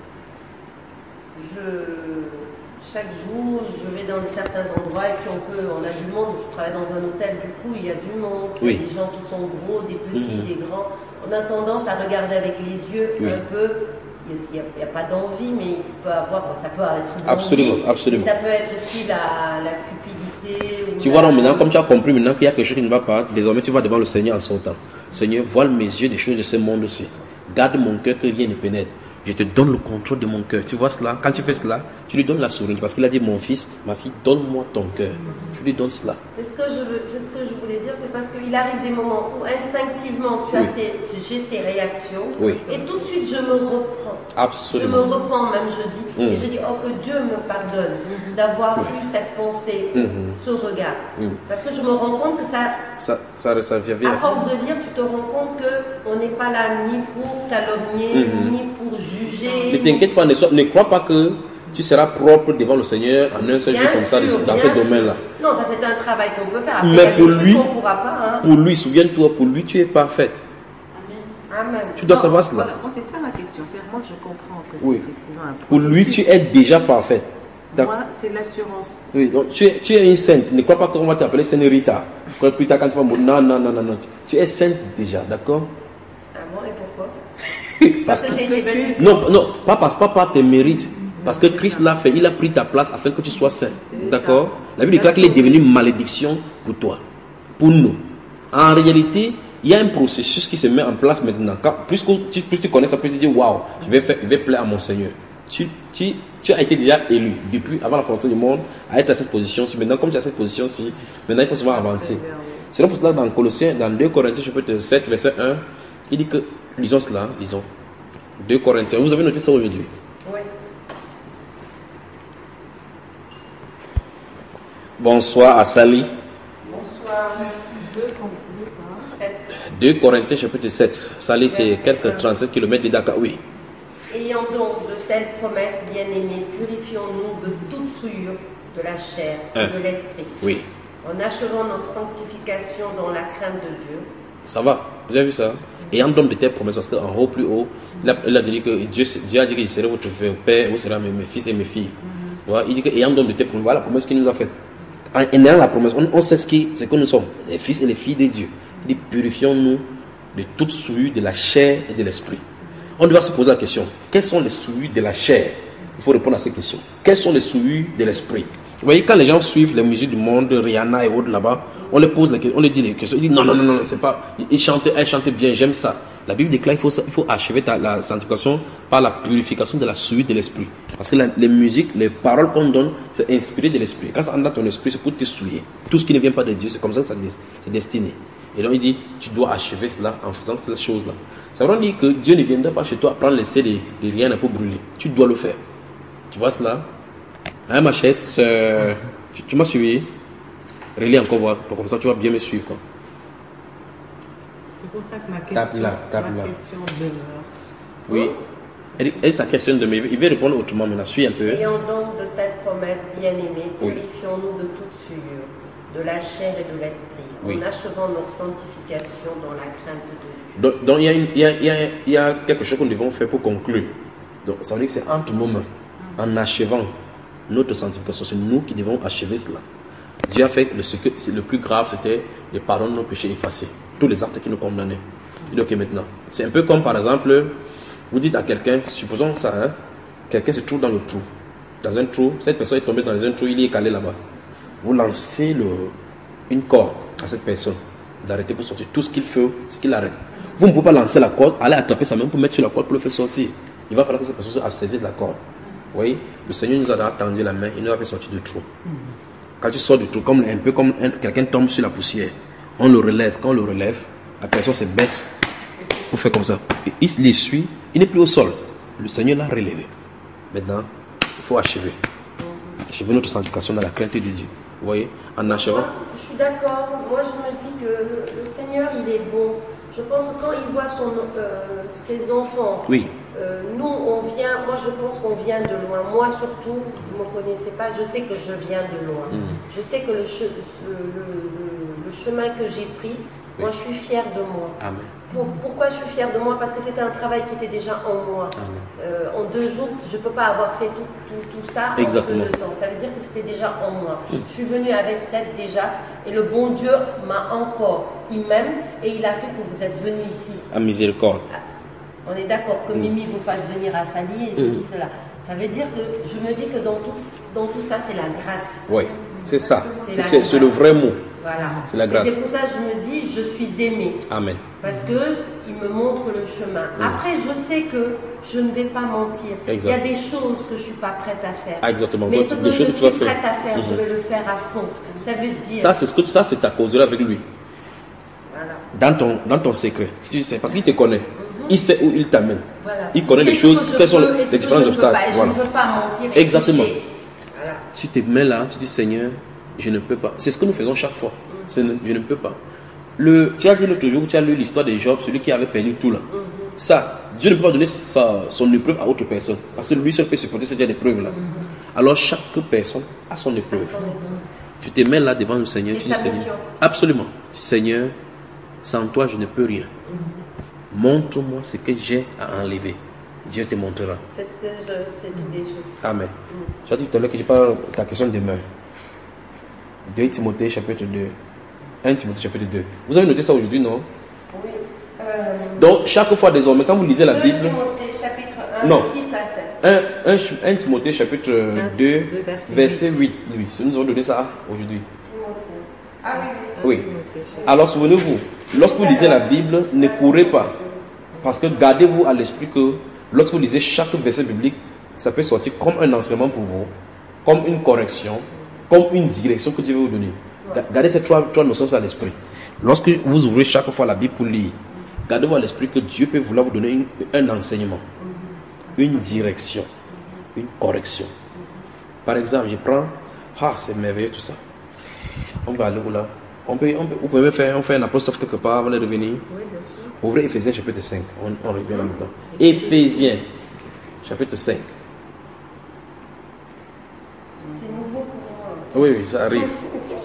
chaque jour, je vais dans certains endroits et puis on a du monde. Je travaille dans un hôtel, du coup, il y a du monde. Il y a des gens qui sont gros, des petits, des grands. On a tendance à regarder avec les yeux un peu. Il n'y a pas d'envie, mais il peut avoir, ça peut être une absolument, envie. absolument. Ça peut être aussi la cupidité. Tu vois, maintenant, comme tu as compris maintenant qu'il y a quelque chose qui ne va pas, désormais tu vas devant le Seigneur en sortant. Seigneur, voile mes yeux des choses de ce monde-ci. Garde mon cœur que rien ne pénètre. Je te donne le contrôle de mon cœur. Tu vois cela? Quand tu fais cela, tu lui donnes la souris. Parce qu'il a dit: mon fils, ma fille, donne-moi ton cœur. Tu lui donnes cela. C'est ce que je voulais dire. C'est parce qu'il arrive des moments où instinctivement j'ai ces réactions. Et tout de suite je me reprends. Absolument. Je me reprends même, je dis. Et je dis: oh, que Dieu me pardonne d'avoir eu cette pensée, ce regard. Parce que je me rends compte que ça vient. À force de lire, tu te rends compte qu'on n'est pas là ni pour calomnier, ni pour juger. Ne t'inquiète pas, ne crois pas que tu seras propre devant le Seigneur en un seul jour comme ça, dans ce domaine-là. Non, ça c'est un travail qu'on peut faire. Après, mais pour lui, on pourra pas, pour lui, souviens-toi, pour lui, tu es parfaite. Amen. Tu dois savoir cela. Voilà, c'est ça ma question. Moi, je comprends que c'est effectivement un processus. Pour lui, tu es déjà parfaite. Moi, c'est l'assurance. Oui, donc tu es une sainte. Ne crois pas qu'on va t'appeler Sainte Rita. Plus tard, quand tu vas mourir, non. Tu es sainte déjà, d'accord? Ah bon, et pourquoi? Parce que non, pas par tes mérites. Parce que Christ l'a fait, il a pris ta place afin que tu sois saint. D'accord? La Bible déclare qu'il est devenu malédiction pour toi, pour nous. En réalité, il y a un processus qui se met en place maintenant. Plus tu connais ça, plus tu dis: waouh, je vais plaire à mon Seigneur. Tu as été déjà élu depuis avant la fondation du monde à être à cette position-ci. Maintenant, comme tu as cette position-ci, maintenant il faut se voir avancer. C'est donc pour cela dans Colossiens, dans 2 Corinthiens chapitre 7, verset 1, il dit que, lisons cela, lisons. 2 Corinthiens, vous avez noté ça aujourd'hui? Oui. Bonsoir à Sally. Bonsoir. 2 Corinthiens chapitre 7. Sally, c'est quelques 37 km de Dakar, oui. Ayant donc de telles promesses, bien-aimés, purifions-nous de toute souillure de la chair et de l'esprit. Oui. En achevant notre sanctification dans la crainte de Dieu. Ça va, vous avez vu ça? Ayant donc de telles promesses, parce qu'en haut, plus haut, il a dit que Dieu a dit qu'il serait votre père, vous serez mes fils et mes filles. Voilà, il dit que ayant donc de telles promesses, voilà la promesse qu'il nous a faite. En ayant la promesse, on sait ce que nous sommes, les fils et les filles de Dieu. Il dit: purifions-nous de toute souillure de la chair et de l'esprit. On doit se poser la question: quelles sont les souillures de la chair? Il faut répondre à ces questions. Quelles sont les souillures de l'esprit? Vous voyez, quand les gens suivent les musiques du monde, Rihanna et autres là-bas, on les pose les questions, on les dit les questions. Ils disent: non, c'est pas. Elle chantait bien, j'aime ça. La Bible déclare qu'il faut achever la sanctification par la purification de la souillure de l'esprit. Parce que les musiques, les paroles qu'on donne, c'est inspiré de l'esprit. Quand ça entre dans ton esprit, c'est pour te souiller. Tout ce qui ne vient pas de Dieu, c'est comme ça que c'est destiné. Et donc il dit: tu dois achever cela en faisant ces choses-là. Ça veut dire que Dieu ne viendra pas chez toi prendre l'essai de rien pour brûler. Tu dois le faire. Tu vois cela? Hein, ma chère sœur, tu m'as suivi? Relis encore voir, comme ça tu vas bien me suivre, quoi. C'est pour ça que ma question demeure. Oui. Et sa question demeure. Il veut répondre autrement maintenant. Suis un peu. Ayant donc de telles promesses, bien-aimés, purifions-nous de toute souillure, de la chair et de l'esprit, en achevant notre sanctification dans la crainte de Dieu. Donc il y a quelque chose que nous devons faire pour conclure. Donc ça veut dire que c'est entre nos mains, en achevant notre sanctification. C'est nous qui devons achever cela. Dieu a fait le plus grave, c'était le pardon de nos péchés effacés. Tous les actes qui nous condamnaient. Il dit ok maintenant. C'est un peu comme par exemple, vous dites à quelqu'un, supposons ça, hein, quelqu'un se trouve dans le trou. Dans un trou, cette personne est tombée dans un trou, il est calé là-bas. Vous lancez une corde à cette personne, d'arrêter pour sortir. Tout ce qu'il fait, c'est qu'il arrête. Vous ne pouvez pas lancer la corde, aller attraper sa main pour mettre sur la corde pour le faire sortir. Il va falloir que cette personne saisisse la corde. Vous voyez, le Seigneur nous a tendu la main, il nous a fait sortir du trou. Quand tu sors du trou, un peu comme quelqu'un tombe sur la poussière, on le relève. Quand on le relève, la personne se baisse pour faire comme ça. Il l'essuie, il n'est plus au sol. Le Seigneur l'a relevé. Maintenant, il faut achever. Achever notre sanctification dans la crainte de Dieu. Vous voyez, en achevant. Je suis d'accord. Moi, je me dis que le Seigneur, il est bon. Je pense que quand il voit ses enfants, oui. Nous, moi je pense qu'on vient de loin. Moi surtout, vous ne me connaissez pas, je sais que je viens de loin. Je sais que le chemin que j'ai pris, moi je suis fière de moi. Amen. Pourquoi je suis fière de moi? Parce que c'était un travail qui était déjà en moi. En 2 jours, je ne peux pas avoir fait tout ça en peu de temps. Ça veut dire que c'était déjà en moi. Je suis venue avec 7 déjà, et le bon Dieu m'a encore. Il m'aime et il a fait que vous êtes venus ici. À miséricorde. On est d'accord que Mimi vous fasse venir à Sali et ceci, cela. Ça veut dire que je me dis que dans tout ça, c'est la grâce. Oui, c'est ça. C'est le vrai mot. Voilà. C'est la grâce. Et c'est pour ça que je me dis, je suis aimée. Amen. Parce qu'il me montre le chemin. Après, je sais que je ne vais pas mentir. Exact. Il y a des choses que je ne suis pas prête à faire. Ah, exactement. Mais ce que je suis prête à faire, je vais le faire à fond. Ça veut dire... Ça, c'est ta causerie avec lui. Voilà. Dans ton secret. Si tu sais, parce qu'il te connaît. Il sait où il t'amène. Voilà. Il connaît les choses, quelles sont les différents obstacles. Voilà. Je ne veux pas mentir. Exactement. Voilà. Tu te mets là, tu dis Seigneur, je ne peux pas. C'est ce que nous faisons chaque fois. Je ne peux pas. Tu as dit l'autre jour, tu as lu l'histoire de Job, celui qui avait perdu tout là. Ça, Dieu ne peut pas donner son épreuve à autre personne. Parce que lui seul peut supporter cette épreuve là. Alors chaque personne a son épreuve. Tu te mets là devant le Seigneur, tu dis Seigneur. Absolument. Seigneur, sans toi je ne peux rien. Montre-moi ce que j'ai à enlever. Dieu te montrera. C'est ce que je fais tous les jours. Amen. Tu as dit tout à l'heure que je parle de ta question demeure. 2 Timothée chapitre 2. 1 Timothée chapitre 2. Vous avez noté ça aujourd'hui, non? Oui. Donc, chaque fois désormais, quand vous lisez la Bible... 2 Timothée chapitre 1, non. 6 à 7. 1 Timothée chapitre 2, verset 8. Oui, nous avons donné ça aujourd'hui. Timothée. Ah oui. Alors, souvenez-vous, lorsque vous lisez la Bible, ne courez pas. Parce que gardez-vous à l'esprit que lorsque vous lisez chaque verset biblique, ça peut sortir comme un enseignement pour vous, comme une correction, comme une direction que Dieu veut vous donner. Gardez ces trois notions à l'esprit. Lorsque vous ouvrez chaque fois la Bible pour lire, gardez-vous à l'esprit que Dieu peut vouloir vous donner un enseignement, une direction, une correction. Par exemple, je prends, c'est merveilleux tout ça. On va aller où là? On peut faire un apostrophe quelque part avant de revenir. Oui, bien sûr. Ouvrez Éphésiens chapitre 5. On revient là maintenant. Éphésiens chapitre 5. C'est nouveau pour moi. Oui, ça arrive.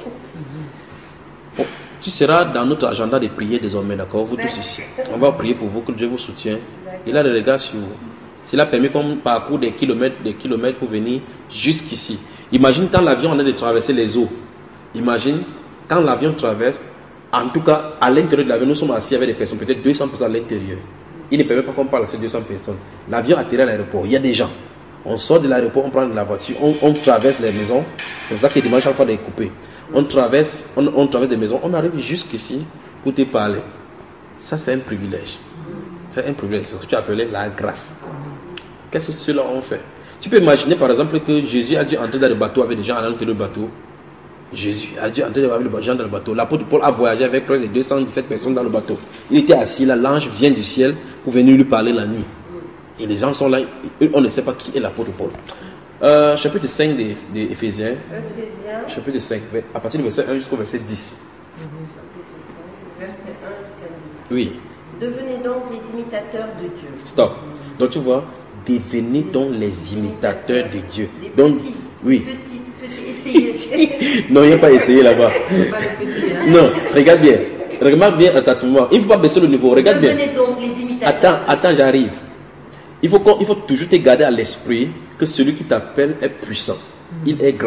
Bon, tu seras dans notre agenda de prier désormais, d'accord? Vous tous ici. On va prier pour vous, que Dieu vous soutienne. Il a des regards sur vous. S'il a permis qu'on parcourt des kilomètres pour venir jusqu'ici. Imagine quand l'avion en est de traverser les eaux. Imagine quand l'avion traverse. En tout cas, à l'intérieur de l'avion, nous sommes assis avec des personnes, peut-être 200 personnes à l'intérieur. Il ne permet pas qu'on parle à ces 200 personnes. L'avion atterrit à l'aéroport, il y a des gens. On sort de l'aéroport, on prend de la voiture, on traverse les maisons. C'est pour ça qu'il demande chaque fois de couper. On traverse des maisons, on arrive jusqu'ici pour te parler. Ça, c'est un privilège. C'est un privilège, c'est ce que tu appelais la grâce. Qu'est-ce que ceux-là ont fait? Tu peux imaginer par exemple que Jésus a dû entrer dans le bateau avec des gens à l'intérieur du bateau. Jésus a dû entrer avec les gens dans le bateau. L'apôtre Paul a voyagé avec près de 217 personnes dans le bateau. Il était assis là, l'ange vient du ciel pour venir lui parler la nuit. Et les gens sont là, on ne sait pas qui est l'apôtre Paul. Chapitre 5 d'Éphésiens. Chapitre 5, à partir du verset 1 jusqu'au verset 10. Verset 1 jusqu'à 10. Oui. Devenez donc les imitateurs de Dieu. Stop. Donc tu vois, devenez donc les imitateurs de Dieu. Les Donc, petits, oui. Petits, essayez. Non, il n'y a pas essayé là-bas. Non, regarde bien. Regarde bien attentivement. Il ne faut pas baisser le niveau. Regarde bien. Devenez donc les imitateurs. Attends, j'arrive. Il faut toujours te garder à l'esprit que celui qui t'appelle est puissant. Il est grand.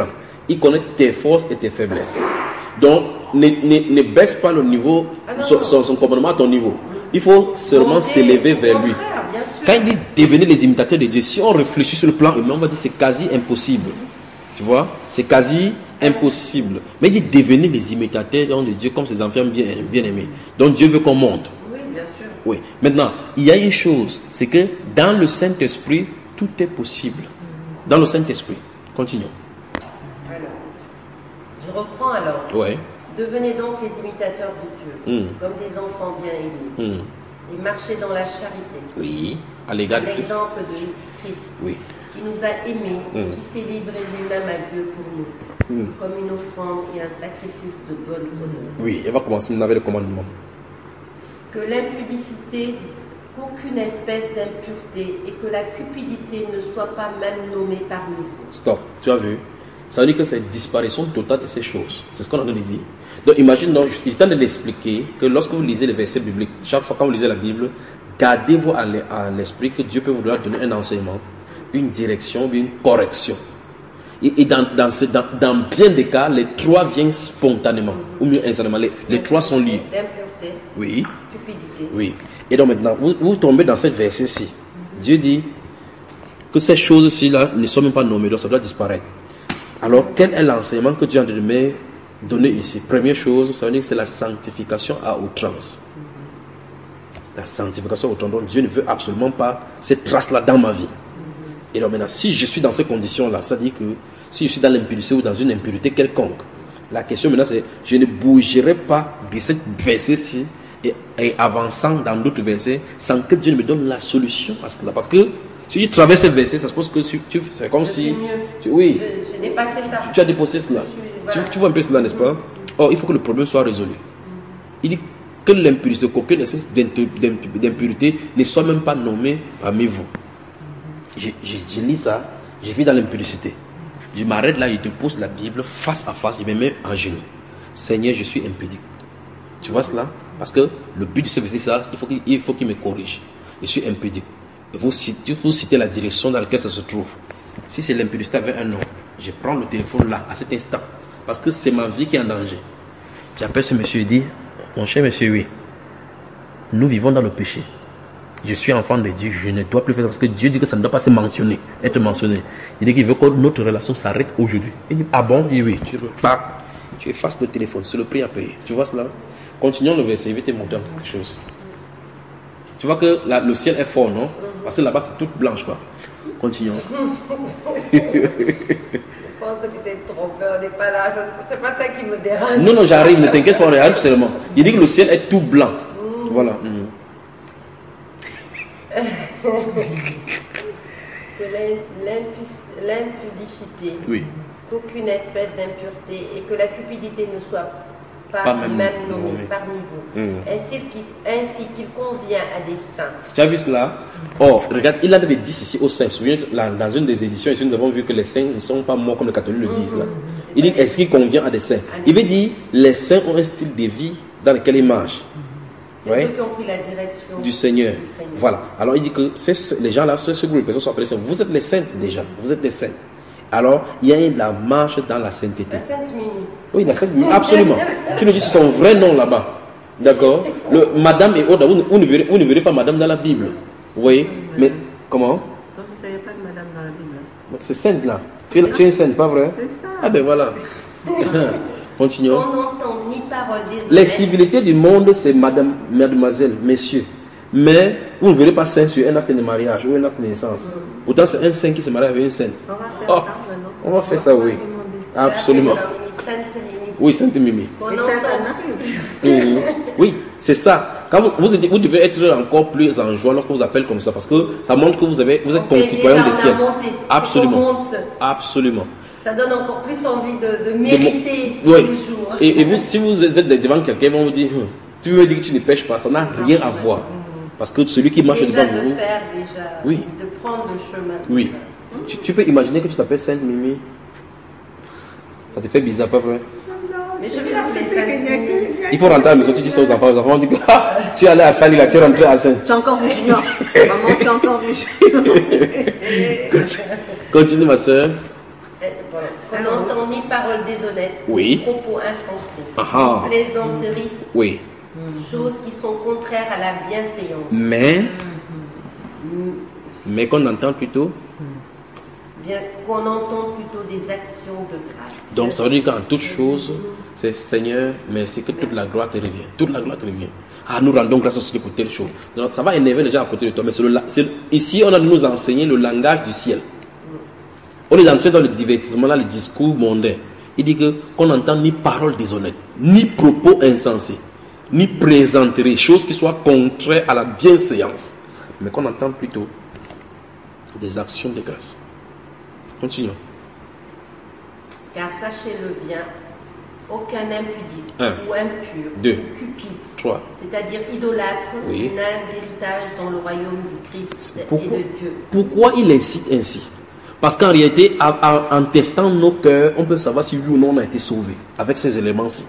Il connaît tes forces et tes faiblesses. Donc, ne baisse pas le niveau, son comportement à ton niveau. Il faut seulement s'élever vers lui. Quand il dit devenez les imitateurs de Dieu, si on réfléchit sur le plan humain, on va dire c'est quasi impossible. Tu vois, c'est quasi impossible. Mais il dit devenez les imitateurs de Dieu comme ses enfants bien aimés. Donc Dieu veut qu'on monte. Oui, bien sûr. Oui. Maintenant, il y a une chose, c'est que dans le Saint-Esprit, tout est possible. Dans le Saint-Esprit. Continuons. Alors, je reprends alors. Ouais. Devenez donc les imitateurs de Dieu, comme des enfants bien-aimés, et marchez dans la charité. Oui, à l'égard de Christ. L'exemple de Christ, oui, qui nous a aimés, et qui s'est livré lui-même à Dieu pour nous, comme une offrande et un sacrifice de bonne odeur. Oui, elle va commencer avec le commandement. Que l'impudicité, qu'aucune espèce d'impureté et que la cupidité ne soit pas même nommée parmi vous. Stop, tu as vu? Ça veut dire que c'est une disparition totale de ces choses. C'est ce qu'on a dit. Donc imagine, donc, il tente de l'expliquer que lorsque vous lisez les versets bibliques, chaque fois quand vous lisez la Bible, gardez-vous à l'esprit que Dieu peut vous donner un enseignement, une direction, une correction. Et dans bien des cas, les trois viennent spontanément, ou mieux instantanément. Les trois sont liés. L'impureté, oui, cupidité. Oui. Et donc maintenant, vous tombez dans cette verset-ci. Dieu dit que ces choses-ci là ne sont même pas nommées, donc ça doit disparaître. Alors, quel est l'enseignement que Dieu a donné ici? Première chose, ça veut dire que c'est la sanctification à outrance. La sanctification à outrance. Donc, Dieu ne veut absolument pas cette trace-là dans ma vie. Et donc maintenant, si je suis dans ces conditions-là, ça dit que si je suis dans l'impurité ou dans une impureté quelconque, la question maintenant c'est, je ne bougerai pas de cette verset-ci et avançant dans d'autres versets sans que Dieu me donne la solution à cela. Parce que si tu traverses ces versets, ça suppose que c'est comme si... oui, j'ai dépassé ça. Tu as dépassé cela. Tu vois un peu cela, n'est-ce pas? Or, il faut que le problème soit résolu. Il dit que l'impurité, qu'aucune espèce d'impureté ne soit même pas nommée parmi vous. Je lis ça, je vis dans l'impudicité. Je m'arrête là, je te pose la Bible face à face, je me mets en genoux. Seigneur, je suis impudique. Tu vois cela? Parce que le but de ce verset, c'est ça, il faut qu'il me corrige. Je suis impudique. Il faut citer la direction dans laquelle ça se trouve. Si c'est l'impudicité avec un nom, je prends le téléphone là, à cet instant. Parce que c'est ma vie qui est en danger. J'appelle ce monsieur et dis, mon cher monsieur, oui, nous vivons dans le péché. Je suis enfant de Dieu, je ne dois plus faire ça parce que Dieu dit que ça ne doit pas se mentionner, être mentionné. Il dit qu'il veut que notre relation s'arrête aujourd'hui. Il dit, ah bon? Il dit oui. Tu effaces le téléphone, c'est le prix à payer. Tu vois cela? Continuons le verset, je vais te montrer quelque chose. Tu vois que le ciel est fort, non? Parce que là-bas c'est toute blanche, quoi. Continuons. Je pense que tu t'es trompé, on n'est pas là. C'est pas ça qui me dérange. Non, j'arrive, ne t'inquiète pas, on arrive seulement. Il dit que le ciel est tout blanc. Voilà. Que l'impudicité, oui, qu'aucune espèce d'impureté et que la cupidité ne soit pas même nommée parmi vous, ainsi qu'il convient à des saints. Tu as vu cela? Oh, regarde, il a dit ici aux saints. Souviens-toi, dans une des éditions, ici, nous avons vu que les saints ne sont pas morts comme les catholiques le disent. Là. Il dit, est-ce qu'il convient à des saints? Il veut dire, les saints ont un style de vie dans lequel ils marchent. Ouais. Ceux qui ont pris la direction du Seigneur. Voilà. Alors il dit que les gens là, ce groupe de personnes sont appelés saints. Vous êtes les saints déjà. Vous êtes les saints. Alors il y a la marche dans la sainteté. La Sainte Mimi. Oui, la Sainte Mimi, absolument. Tu nous dis son vrai nom là-bas. D'accord? Le Madame et autres, vous ne verrez pas Madame dans la Bible. Vous voyez? Mais comment? Donc je ne savais pas de Madame dans la Bible. C'est sainte là. Tu es une sainte, pas vrai? C'est ça. Ah ben voilà. Continuons. On n'entend ni parole des les civilités du monde, c'est mademoiselle, messieurs. Mais vous ne verrez pas saint sur un acte de mariage ou un acte de naissance. Pourtant, c'est un saint qui se marie avec une sainte. On va faire ça maintenant. On va faire ça, oui. Absolument. Oui, Sainte Mimi. Oui, c'est ça. Quand vous devez être encore plus en joie lorsque vous appelez comme ça, parce que ça montre que vous êtes concitoyen des cieux. Absolument. Absolument. Ça donne encore plus envie de mériter oui. toujours. Et vous, si vous êtes devant quelqu'un, ils vont vous dire, tu veux dire que tu ne pêches pas, ça n'a rien à voir. Parce que celui qui marche devant vous... Oui. De prendre le chemin. Oui. Tu peux imaginer que tu t'appelles Sainte Mimi. Ça te fait bizarre, pas vrai? Mais je vais l'appeler Sainte Mimi. Il faut rentrer à la maison, tu dis ça aux enfants. Les enfants disent que tu es allé à Sali, là, tu es rentré à Sainte. Tu as encore vu Junior. Maman, tu as encore vu Junior. Continue, ma soeur. Qu'on n'entend ni paroles déshonnêtes, Oui. propos insensés, Ah. plaisanteries, Oui. choses qui sont contraires à la bienséance. Mais qu'on entend plutôt. Bien qu'on entend plutôt des actions de grâce. Donc ça veut dire qu'en toute chose, c'est Seigneur, merci que toute la gloire te revient. Toute la gloire te revient. Ah, nous rendons grâce à ce pour telle chose. Donc ça va énerver les gens à côté de toi. Mais ici, on a de nous enseigner le langage du ciel. On est entré dans le divertissement, là, le discours mondain. Il dit qu'on n'entend ni paroles déshonnêtes, ni propos insensés, ni présenteries, choses qui soient contraires à la bienséance. Mais qu'on entend plutôt des actions de grâce. Continuons. Car sachez-le bien, aucun impudique 1, ou impur 2, ou cupide, 3. c'est-à-dire idolâtre, Oui. n'a d'héritage dans le royaume du Christ Pourquoi, et de Dieu. pourquoi il incite ainsi? Parce qu'en réalité, en testant nos cœurs, on peut savoir si oui ou non on a été sauvé avec ces éléments-ci.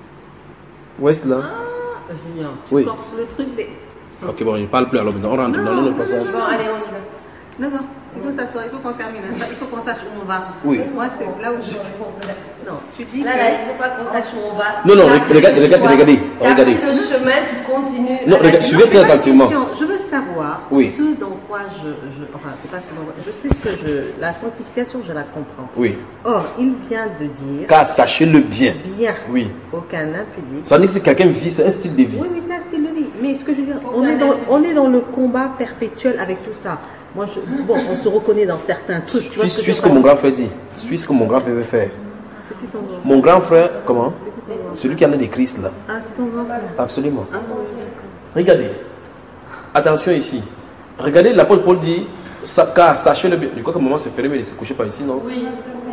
Où est-ce là? Ah, Julien, tu Oui. forces le truc des... Ok, bon, il ne parle plus alors maintenant. On rentre dans le passage. Bon, allez, on y va. Non, non, il faut s'asseoir, il faut qu'on termine. Il faut qu'on sache où on va. Oui. Moi, c'est là où je... Non, tu dis Là, que... il ne faut pas qu'on sache où on va. Non, non, T'as pris regardez, le regardez, choix. regardez, T'as regardez. pris le chemin, tu continues. Non, à la regarde, vie. suivez très attentivement. Je veux savoir Oui. ce dans quoi enfin, c'est pas ce dont je sais ce que la sanctification, je la comprends. Oui. Or, il vient de dire Car sachez-le bien. bien, Oui. aucun impudique. Ça veut dire que si quelqu'un vit, c'est un style de vie. Oui, oui, c'est un style de vie. Mais ce que je veux dire, on est dans le combat perpétuel avec tout ça. Moi, bon, on se reconnaît dans certains trucs. Tu vois Suis ce que mon grand frère dit. Suis ce que mon grand frère veut faire. C'était ton grand. Mon grand frère, comment? C'était ton grand. Celui qui en a des Christ là. Ah, c'est ton grand frère. Absolument. Ah, oui, d'accord. Regardez. Attention ici. Regardez, l'apôtre Paul dit, car sachez-le bien. Je crois que maman s'est fermée, mais il s'est couché par ici, non? Oui.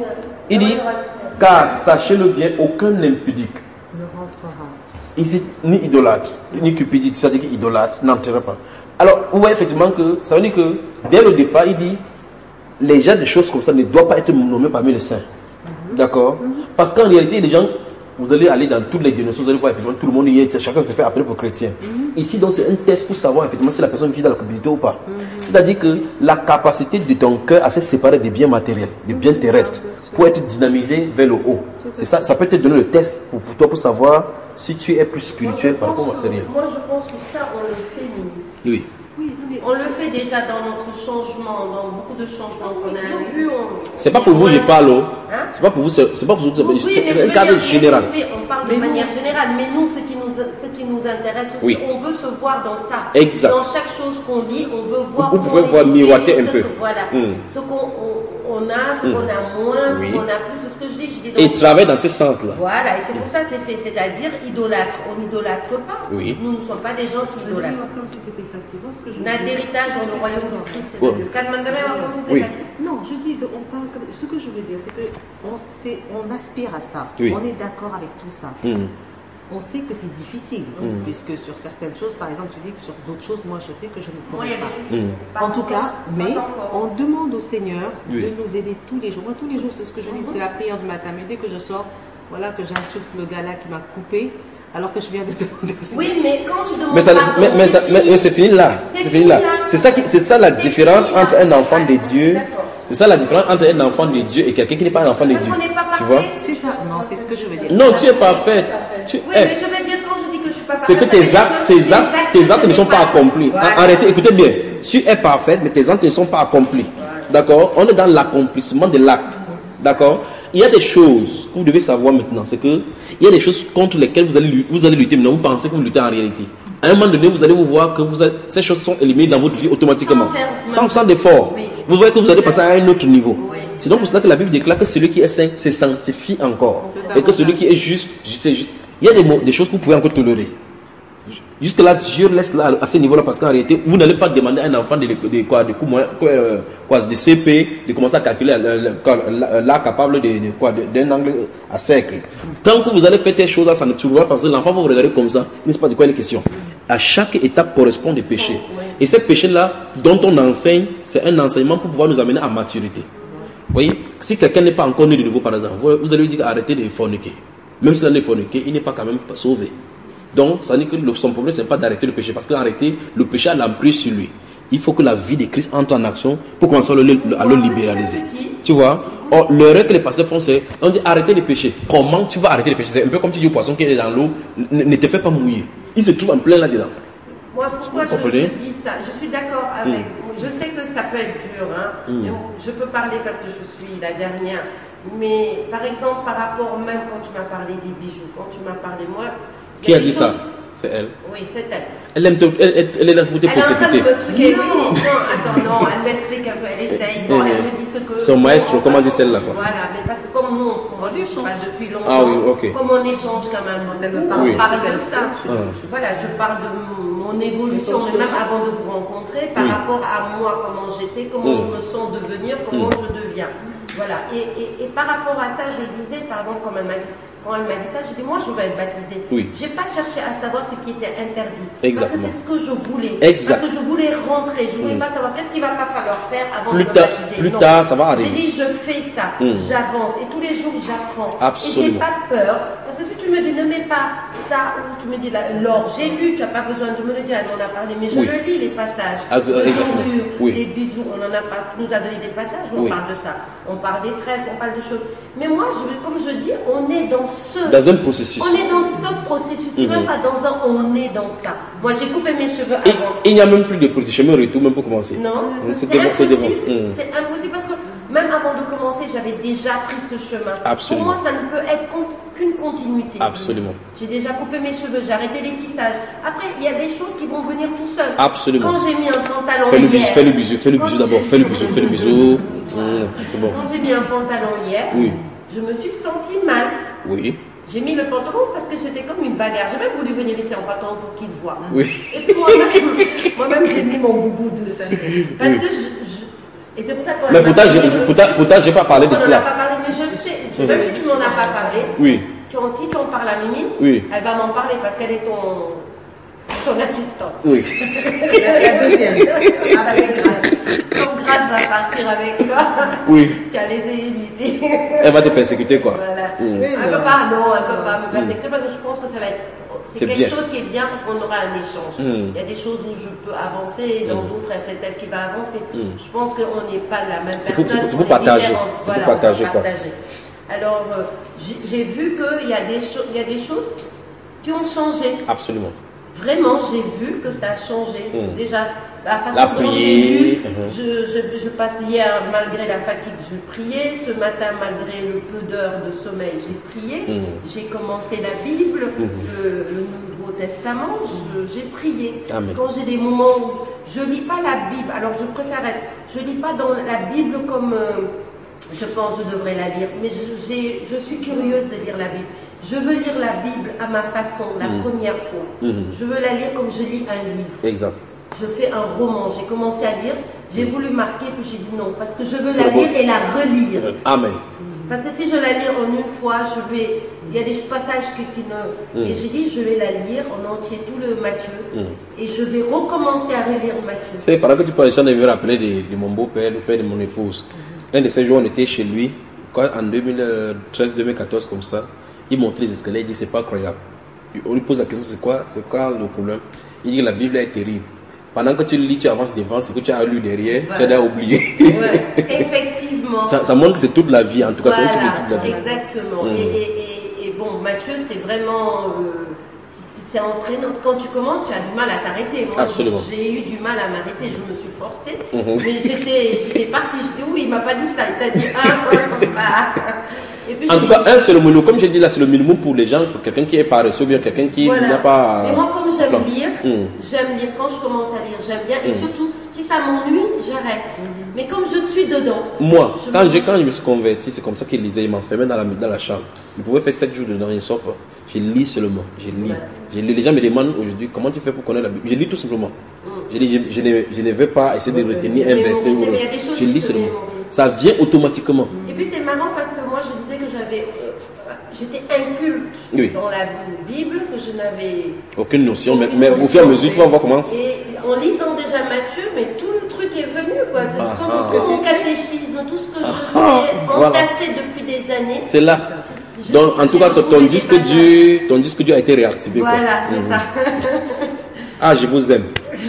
Il dit, car sachez-le bien, aucun impudique. Ne rentrera. Ici, ni idolâtre, ni cupidité, c'est-à-dire qu'idolâtre n'entrera pas. Alors, vous voyez effectivement que ça veut dire que, dès le départ, il dit, les gens de choses comme ça ne doivent pas être nommés parmi les saints. D'accord? Parce qu'en réalité, les gens, vous allez aller dans toutes les dénominations, vous allez voir effectivement tout le monde y est, chacun se fait appeler pour chrétien. Ici, donc, c'est un test pour savoir effectivement si la personne vit dans la cupidité ou pas. C'est-à-dire que la capacité de ton cœur à se séparer des biens matériels, des biens terrestres, pour être dynamisé vers le haut. C'est ça, ça peut te donner le test pour toi pour savoir si tu es plus spirituel par rapport au matériel. Moi, je pense que ça, on le fait, nous. Oui. Oui, non, mais On le fait déjà dans notre changement, dans beaucoup de changements qu'on a eu. C'est pas pour vous, je parle. Hein? C'est pas pour vous, c'est pas pour vous, Oui, mais c'est je un veux cadre dire, général. Oui, on parle de manière générale, mais nous, ce qui nous intéresse aussi, Oui. on veut se voir dans ça. Exact. Dans chaque chose qu'on lit, on veut voir. Vous pouvez voir miroiter un peu. Voilà. Ce qu'on a, ce qu'on a moins, Oui. ce qu'on a plus, c'est ce que je dis. Et travaille dans ce sens-là. Voilà, et c'est pour ça que c'est fait, c'est-à-dire idolâtre. On n'idolâtre pas. Oui. Nous ne sommes pas des gens qui idolâtrent. comme si c'était facile. Moi, ce que je On a veux dire- d'héritage dans le royaume du Christ. Bon. C'est le cas de Mandamé, comme si c'est Oui. facile. Non, je dis, on parle comme... Ce que je veux dire, c'est qu'on aspire à ça. Oui. On est d'accord avec tout ça. On sait que c'est difficile, puisque sur certaines choses, par exemple, tu dis que sur d'autres choses, moi, je sais que je ne Moi, il y pourrais a pas. des choses. En tout cas, mais encore. on demande au Seigneur Oui. de nous aider tous les jours. Moi, tous les jours, c'est ce que je dis, c'est la prière du matin. Mais dès que je sors, voilà, que j'insulte le gars là qui m'a coupé, alors que je viens de demander. Oui, mais quand tu demandes Mais, ça, pardon, mais c'est fini là. C'est C'est fini là. fini là. C'est ça la C'est différence fini là. entre un enfant de Dieu. D'accord. C'est ça la différence entre un enfant de Dieu et quelqu'un qui n'est pas un enfant de Parce Dieu. qu'on n'est pas Tu parfait. vois? C'est ça, non, c'est ce que je veux dire. Non, tu es parfait. Tu Oui, es. mais je veux dire, quand je dis que je suis pas C'est que parfaite, tes actes, tes actes ne sont pas accomplis. Voilà. Arrêtez, écoutez bien. Tu es parfaite, mais tes actes ne sont pas accomplis. D'accord? On est dans l'accomplissement de l'acte. D'accord? Il y a des choses que vous devez savoir maintenant. C'est que il y a des choses contre lesquelles vous allez lutter. Maintenant, vous pensez que vous luttez en réalité. À un moment donné, vous allez vous voir que ces choses sont éliminées dans votre vie automatiquement. Sans effort. Oui. Vous voyez que vous allez passer à un autre niveau. Oui. C'est donc pour cela que la Bible déclare que celui qui est saint se sanctifie encore. Et que celui qui est juste, c'est juste. Il y a des choses que vous pouvez encore tolérer. Juste là, Dieu laisse là, à ce niveau-là, parce qu'en réalité, vous n'allez pas demander à un enfant de CP de commencer à calculer là capable d'un angle à cercle. Tant que vous allez faire telle chose là, ça ne trouvera pas, parce que l'enfant va vous regarder comme ça, n'est-ce pas de quoi il est question. À chaque étape correspond des péchés. Et ces péchés-là, dont on enseigne, c'est un enseignement pour pouvoir nous amener à maturité. Vous voyez, si quelqu'un n'est pas encore né de nouveau, par exemple, vous allez lui dire arrêtez de forniquer. Même s'il a forniqué, il n'est pas quand même pas sauvé. Donc, ça veut dire que son problème, ce n'est pas d'arrêter le péché, parce qu'en réalité, le péché a l'emprise sur lui. Il faut que la vie de Christ entre en action pour commencer à le libéraliser. Tu vois? Or, l'erreur que les pasteurs font, c'est on dit arrêtez de pécher. Comment tu vas arrêter de pécher? C'est un peu comme tu dis au poisson qui est dans l'eau, ne te fais pas mouiller. Il se trouve en plein là-dedans. Moi, pourquoi je dis ça? Je suis d'accord avec vous. Je sais que ça peut être dur. Je peux parler parce que je suis la dernière. Mais par exemple, par rapport même quand tu m'as parlé des bijoux, quand tu m'as parlé moi... Qui a dit ça? C'est elle. Oui, c'est elle. Elle est là pour te Elle persécuter. est en train de me truquer. Non, attends, non, elle m'explique un peu, elle essaye. Non, elle me dit ce que... Son maestro, comment dit celle-là quoi? Voilà, mais parce que comme nous, moi je ne suis pas depuis longtemps, ah, oui, okay. Comme on échange quand même, on parle de ça. Voilà, je parle de mon évolution, mais même avant de vous rencontrer, par rapport à moi, comment j'étais, comment je me sens devenir, comment je deviens. Voilà, et par rapport à ça, je disais, par exemple, quand elle m'a dit ça, je dis moi je veux être baptisée. Oui. J'ai pas cherché à savoir ce qui était interdit. Exactement. Parce que c'est ce que je voulais. Exact. Parce que je voulais rentrer. Je voulais pas savoir qu'est-ce qu'il va pas falloir faire avant de me baptiser. Plus tard, ça va arriver. J'ai dit je fais ça, j'avance et tous les jours j'apprends. Absolument. Et j'ai pas peur. Parce que si tu me dis ne mets pas ça ou tu me dis l'or, j'ai lu, tu n'as pas besoin de me le dire, on en a parlé, mais je le lis les passages. Des bisous, on en a pas, tu nous as donné des passages où on parle de ça. On parle des tresses, on parle de choses. Mais moi, comme je dis, on est dans un processus. On est dans ce processus, c'est même pas dans un, on est dans ça. Moi, j'ai coupé mes cheveux avant. Il n'y a même plus de chemin retour, même pour commencer. Non, c'est impossible. C'est impossible parce que même avant de commencer, j'avais déjà pris ce chemin. Absolument. Pour moi, ça ne peut être qu'une continuité. Absolument. J'ai déjà coupé mes cheveux, j'ai arrêté les tissages. Après, il y a des choses qui vont venir tout seul. Absolument. Quand j'ai mis un pantalon hier... Fais le bisou d'abord. Fais le bisou. C'est bon. Quand j'ai mis un pantalon hier, je me suis sentie mal. Oui. J'ai mis le pantalon parce que c'était comme une bagarre. J'ai même voulu venir ici en pantalon pour qu'il voit. Oui. Et puis moi-même, j'ai mis mon boubou dessus. Parce que et c'est pour ça que... Mais pourtant, je n'ai pas parlé de cela. On n'en a pas parlé, mais je sais. Même si tu m'en as pas parlé, tu en parles à Mimi, elle va m'en parler parce qu'elle est ton assistante. Oui. La deuxième. Avec Grâce. Comme Grâce va partir avec toi, tu as les ici. Elle va te persécuter quoi. Voilà. Elle ne peut pas me persécuter parce que je pense que ça va être... C'est quelque chose qui est bien parce qu'on aura un échange. Il y a des choses où je peux avancer et dans d'autres, c'est elle qui va avancer. Je pense qu'on n'est pas la même personne. C'est pour partager. C'est pour partager quoi. Alors, j'ai vu qu'il y a des choses qui ont changé. Absolument. Vraiment, j'ai vu que ça a changé. Déjà, la façon dont j'ai lu, je passe hier, malgré la fatigue, je priais. Ce matin, malgré le peu d'heures de sommeil, j'ai prié. J'ai commencé la Bible, le Nouveau Testament, j'ai prié. Amen. Quand j'ai des moments où je ne lis pas la Bible, alors je préfère je ne lis pas dans la Bible comme je pense que je devrais la lire, mais je suis curieuse de lire la Bible. Je veux lire la Bible à ma façon, la première fois. Je veux la lire comme je lis un livre. Exact. Je fais un roman, j'ai commencé à lire, j'ai voulu marquer, puis j'ai dit non, parce que je veux la lire et la relire. Amen. Parce que si je la lis en une fois, il y a des passages qui ne... Et j'ai dit, je vais la lire en entier, tout le Matthieu, et je vais recommencer à relire Matthieu. C'est pendant que tu parles, j'en ai me rappeler de mon beau-père, le père de mon épouse. Un de ces jours, on était chez lui, en 2013-2014, comme ça. Il montrait les escaliers, il dit c'est pas croyable. On lui pose la question, c'est quoi le problème? Il dit que la Bible est terrible. Pendant que tu lis, tu avances devant, c'est que tu as lu derrière, tu as déjà oublié. Effectivement. Ça montre que c'est toute la vie, en tout cas, c'est toute la vie. Exactement. Et bon, Matthieu, c'est vraiment... c'est entraînant. Quand tu commences, tu as du mal à t'arrêter. Moi, j'ai eu du mal à m'arrêter. Je me suis forcée. Mais j'étais partie. Je dis oui, il m'a pas dit ça. Il t'a dit et puis, en tout cas, c'est le minimum. Comme je dis là, c'est le minimum pour les gens, pour quelqu'un qui est paresseux, bien quelqu'un qui n'a pas. Et moi, comme j'aime lire, quand je commence à lire, j'aime bien. Et surtout, si ça m'ennuie, j'arrête. Mais comme je suis dedans. Moi, quand je me suis converti, c'est comme ça qu'il lisait. Il m'enfermait dans la chambre. Il pouvait faire 7 jours dedans, il sort pas. Je lis seulement. Je lis. Les gens me demandent aujourd'hui comment tu fais pour connaître la Bible. Je lis tout simplement. Je ne vais pas essayer de retenir un verset. Je lis seulement. Ça vient automatiquement. Et puis c'est marrant parce que moi je disais que j'étais inculte dans la Bible, que je n'avais aucune notion. Mais au fur et à mesure, tu vas voir comment. Et en lisant déjà Matthieu, mais tout le truc est venu, quoi. Tout mon catéchisme, tout ce que je sais, entassé depuis des années. C'est là. Donc, en tout cas, ton disque dur a été réactivé. Voilà, c'est ça. Ah, je vous aime. Nous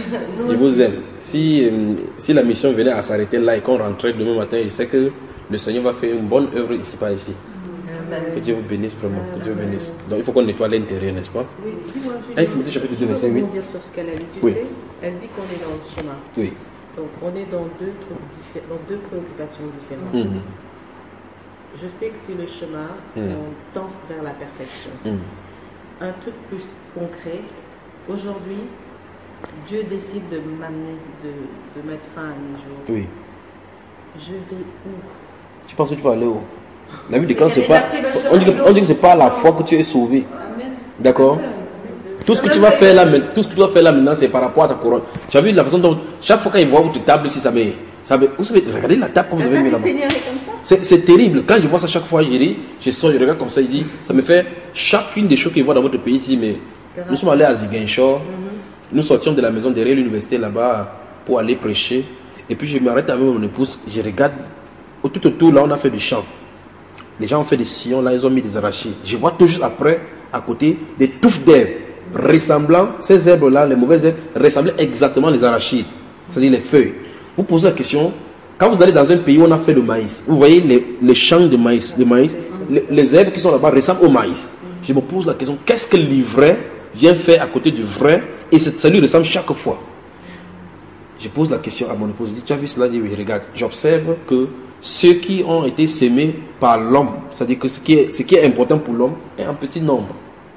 Je vous aime. Si la mission venait à s'arrêter là et qu'on rentrait demain matin, je sais que le Seigneur va faire une bonne œuvre ici, pas ici. Que Dieu vous bénisse vraiment. Que Dieu vous bénisse. Donc il faut qu'on nettoie l'intérieur, n'est-ce pas? Oui, dis-moi, Timothée chapitre 2, verset 8. dire sur ce qu'elle a dit, tu Oui. sais, elle dit qu'on est dans le chemin. Oui. Donc on est dans deux préoccupations différentes. Je sais que c'est le chemin, on tend vers la perfection. Un truc plus concret, aujourd'hui, Dieu décide de m'amener, de mettre fin à mes jours. Oui. Je vais où? Tu penses que tu vas aller où? La Bible déclare, c'est pas. On dit que c'est pas à la foi que tu es sauvé. D'accord? Tout ce que tu vas faire là, maintenant, c'est par rapport à ta couronne. Tu as vu la façon dont chaque fois quand ils voient votre table ici, ça me. Vous savez, regardez la table comme vous avez mis là-bas. C'est terrible. Quand je vois ça chaque fois, je sors, je regarde comme ça, il dit, ça me fait chacune des choses qu'ils voient dans votre pays ici. Mais nous sommes allés à Ziguinchor, nous sortions de la maison derrière l'université là-bas pour aller prêcher. Et puis je m'arrête avec mon épouse, je regarde tout autour là, on a fait du champ. Les gens ont fait des sillons là, ils ont mis des arachides. Je vois tout juste après, à côté, des touffes d'herbes ressemblant, ces herbes là, les mauvaises herbes, ressemblaient exactement les arachides, c'est-à-dire les feuilles. Vous posez la question, quand vous allez dans un pays où on a fait le maïs, vous voyez les champs de maïs, les herbes qui sont là-bas ressemblent au maïs. Je me pose la question, qu'est-ce que l'ivraie vient faire à côté du vrai et ça lui ressemble chaque fois? Je pose la question à mon épouse, je dis, tu as vu cela? Je dis, oui, regarde, j'observe que ceux qui ont été sémés par l'homme, c'est-à-dire que ce qui est important pour l'homme est en petit nombre.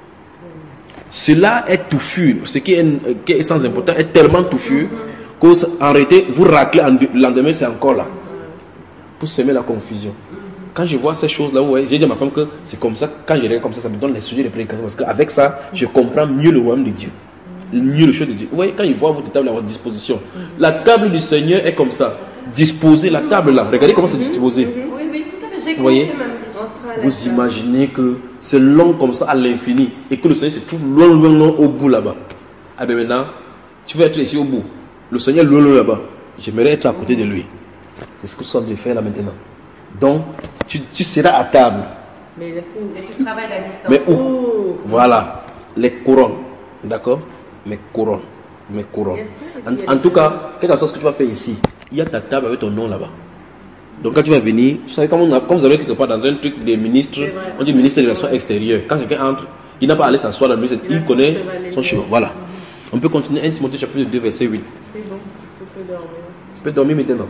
Cela est touffu, ce qui est sans important est tellement touffu qu'en réalité, vous raclez, le lendemain c'est encore là, pour semer la confusion. Quand je vois ces choses-là, ouais, j'ai dit à ma femme que c'est comme ça, quand je regarde comme ça me donne les sujets de prédication, parce qu'avec ça, je comprends mieux le royaume de Dieu, mieux le choses de Dieu. Vous voyez, quand ils voient votre table à votre disposition, la table du Seigneur est comme ça, disposée, la table là, regardez comment c'est disposé. Oui, tout à fait, j'ai vous voyez, compris même. vous imaginez que c'est long comme ça à l'infini et que le Seigneur se trouve loin au bout là-bas. Ah ben maintenant, tu veux être ici au bout. Le Seigneur loin là-bas. J'aimerais être à côté de lui. C'est ce que nous sommes de faire là maintenant. Donc, tu seras à table. Mais tu travailles à distance. Mais où? Voilà, les couronnes. D'accord? Mes couronnes. En tout cas, quelle que soit ce que tu vas faire ici, il y a ta table avec ton nom là-bas. Donc quand tu vas venir, vous savez, comme vous allez quelque part dans un truc des ministres, on dit ministre des Relations extérieures. Quand quelqu'un entre, il n'a pas à aller s'asseoir dans le ministère, il connaît son chemin. Voilà. On peut continuer 1 Timothée chapitre 2, verset 8. C'est bon, tu peux dormir. Tu peux dormir maintenant.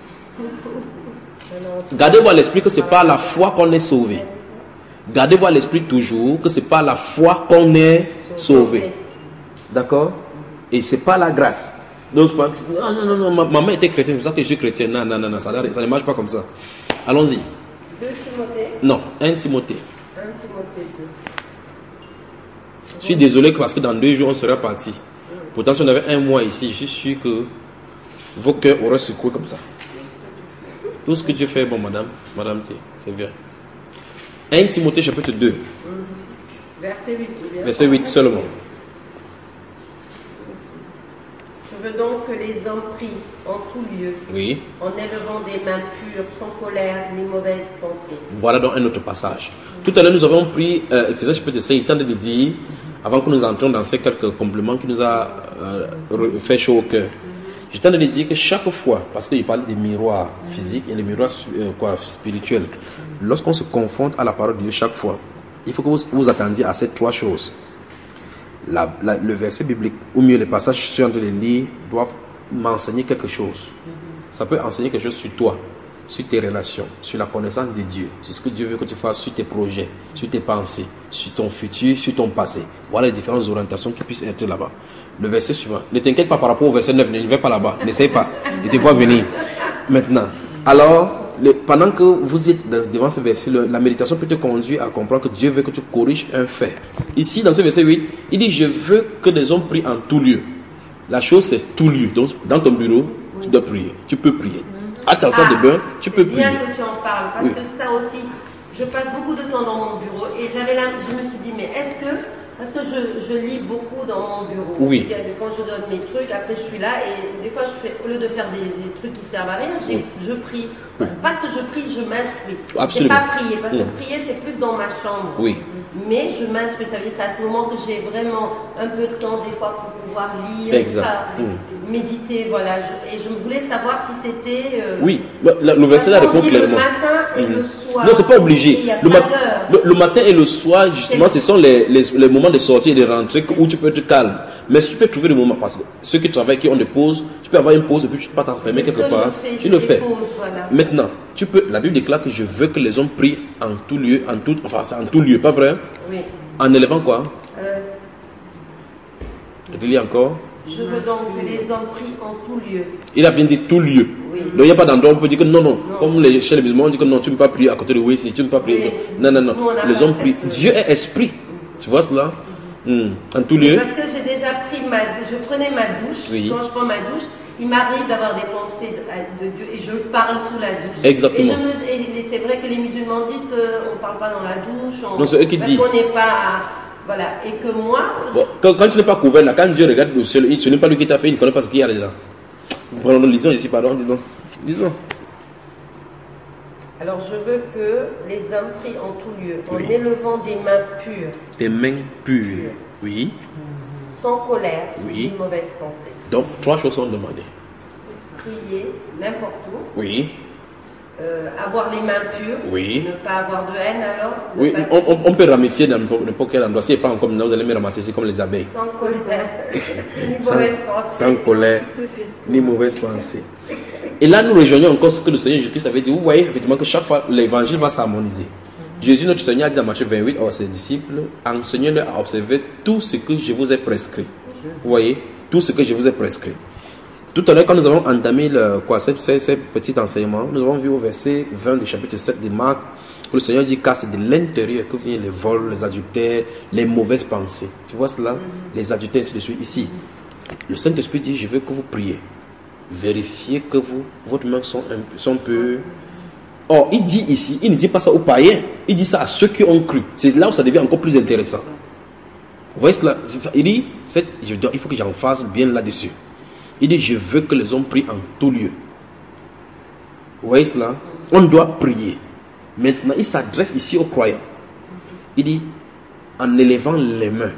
Gardez-vous à l'esprit que ce n'est pas la foi qu'on est sauvé. Gardez-vous à l'esprit toujours que ce n'est pas la foi qu'on est sauvé. D'accord? Et ce n'est pas la grâce. Donc, non, ma mère était chrétienne, c'est pour ça que je suis chrétien. Non, ça ne marche pas comme ça. Allons-y. 2 Timothée? Non, 1 Timothée. 1 Timothée 2. Je suis désolé parce que dans 2 jours, on sera parti. Pourtant, si on avait un mois ici, je suis sûr que vos cœurs auraient secoué comme ça. Tout ce que Dieu fait, bon, madame, c'est bien. 1 Timothée chapitre 2. Verset 8. Verset 8 seulement. Je veux donc que les hommes prient en tout lieu, Oui. en élevant des mains pures, sans colère ni mauvaise pensée. Voilà donc un autre passage. Tout à l'heure, nous avons pris Ephésiens chapitre 5, il tente de dire, avant que nous entrions dans ces quelques compliments qui nous a fait chaud au cœur. Je tente de dire que chaque fois, parce qu'il parle des miroirs physiques et des miroirs spirituels, lorsqu'on se confronte à la parole de Dieu chaque fois, il faut que vous attendiez à ces 3 choses. Le verset biblique, ou mieux les passages que je suis en train de lire, doivent m'enseigner quelque chose. Ça peut enseigner quelque chose sur toi, sur tes relations, sur la connaissance de Dieu, sur ce que Dieu veut que tu fasses, sur tes projets, sur tes pensées, sur ton futur, sur ton passé. Voilà les différentes orientations qui puissent être là-bas. Le verset suivant. Ne t'inquiète pas par rapport au verset 9, ne vais pas là-bas, n'essaye pas, je te vois venir. Maintenant, alors, pendant que vous êtes devant ce verset, la méditation peut te conduire à comprendre que Dieu veut que tu corriges un fait. Ici, dans ce verset 8, il dit, je veux que les hommes prient en tout lieu. La chose, c'est tout lieu. Donc, dans ton bureau, tu dois prier. Tu peux prier. À ta salle de bain, tu peux prier. C'est bien que tu en parles, parce que ça aussi, je passe beaucoup de temps dans mon bureau et je me suis dit, mais est-ce que, parce que je lis beaucoup dans mon bureau. Oui. Quand je donne mes trucs, après je suis là et des fois, au lieu de faire des trucs qui servent à rien, je prie. Oui. Pas que je prie, je m'instruis. Absolument. C'est pas prier, parce que prier c'est plus dans ma chambre. Oui. Mais je m'instruis, ça veut dire c'est à ce moment que j'ai vraiment un peu de temps des fois pour pouvoir lire, Exact. méditer, voilà. Et je voulais savoir si c'était... Oui, le verset là répond clairement. Le matin et le soir. Non, c'est pas obligé. Il y a Le, pas d'heure. le matin et le soir, justement, ce sont les moments de sortie et de rentrée où tu peux être calme. Mais si tu peux trouver des moments, parce que ceux qui travaillent, qui ont des pauses, tu peux avoir une pause et puis tu peux t'enfermer quelque part. Tu le fais. Voilà. Maintenant, tu peux. La Bible déclare que je veux que les hommes prient en tout lieu, enfin c'est en tout lieu, pas vrai? Oui. En élevant quoi? Je te lis encore. Je veux donc que les hommes prient en tout lieu. Il a bien dit tout lieu. Oui. Donc il n'y a pas d'endroit où on peut dire que non. Comme chez les musulmans, on dit que non, tu ne peux pas prier à côté de oui, si tu ne peux pas prier. Oui. Non. Nous, Les hommes prient. Dieu est esprit. Tu vois cela? En tout lieu. Parce que j'ai déjà pris je prenais ma douche. Oui. Quand je prends ma douche, il m'arrive d'avoir des pensées de Dieu et je parle sous la douche. Exactement. Et c'est vrai que les musulmans disent qu'on ne parle pas dans la douche. Non, c'est eux qui disent. Parce qu'on n'est pas... Voilà. Et que moi... Bon, quand tu n'es pas couvert là, quand Dieu regarde le ciel, ce n'est pas lui qui t'a fait, il ne connaît pas ce qu'il y a dedans. Prenons, lisons ici, pardon, disons. Alors je veux que les hommes prient en tout lieu, en élevant des mains pures. Des mains pures. Oui. Sans colère, Oui. ni mauvaise pensée. Donc, 3 choses sont demandées. Prier n'importe où. Oui. Avoir les mains pures. Oui. Ne pas avoir de haine alors. Oui, on peut ramifier dans n'importe quel endroit. Si pas encore maintenant, vous allez me ramasser ici comme les abeilles. Sans colère, ni mauvaise pensée. Sans colère, ni mauvaise pensée. Et là, nous rejoignons encore ce que le Seigneur Jésus-Christ avait dit. Vous voyez effectivement que chaque fois, l'évangile va s'harmoniser. Jésus, notre Seigneur, a dit dans Matthieu 28 à ses disciples, enseignez-leur à observer tout ce que je vous ai prescrit. Vous voyez, tout ce que je vous ai prescrit. Tout à l'heure, quand nous avons entamé ces petits enseignements, nous avons vu au verset 20 du chapitre 7 de Marc, où le Seigneur dit car c'est de l'intérieur que viennent les vols, les adultères, les mauvaises pensées. Tu vois cela? Les adultères, ainsi de suite. Ici, le Saint-Esprit dit, je veux que vous priez. Vérifiez que votre main sont peu... Or, il dit ici, il ne dit pas ça aux païens, il dit ça à ceux qui ont cru. C'est là où ça devient encore plus intéressant. Vous voyez cela? Il dit, il faut que j'en fasse bien là-dessus. Il dit, je veux que les hommes prient en tout lieu. Vous voyez cela? On doit prier. Maintenant, il s'adresse ici aux croyants. Il dit, en élevant les mains.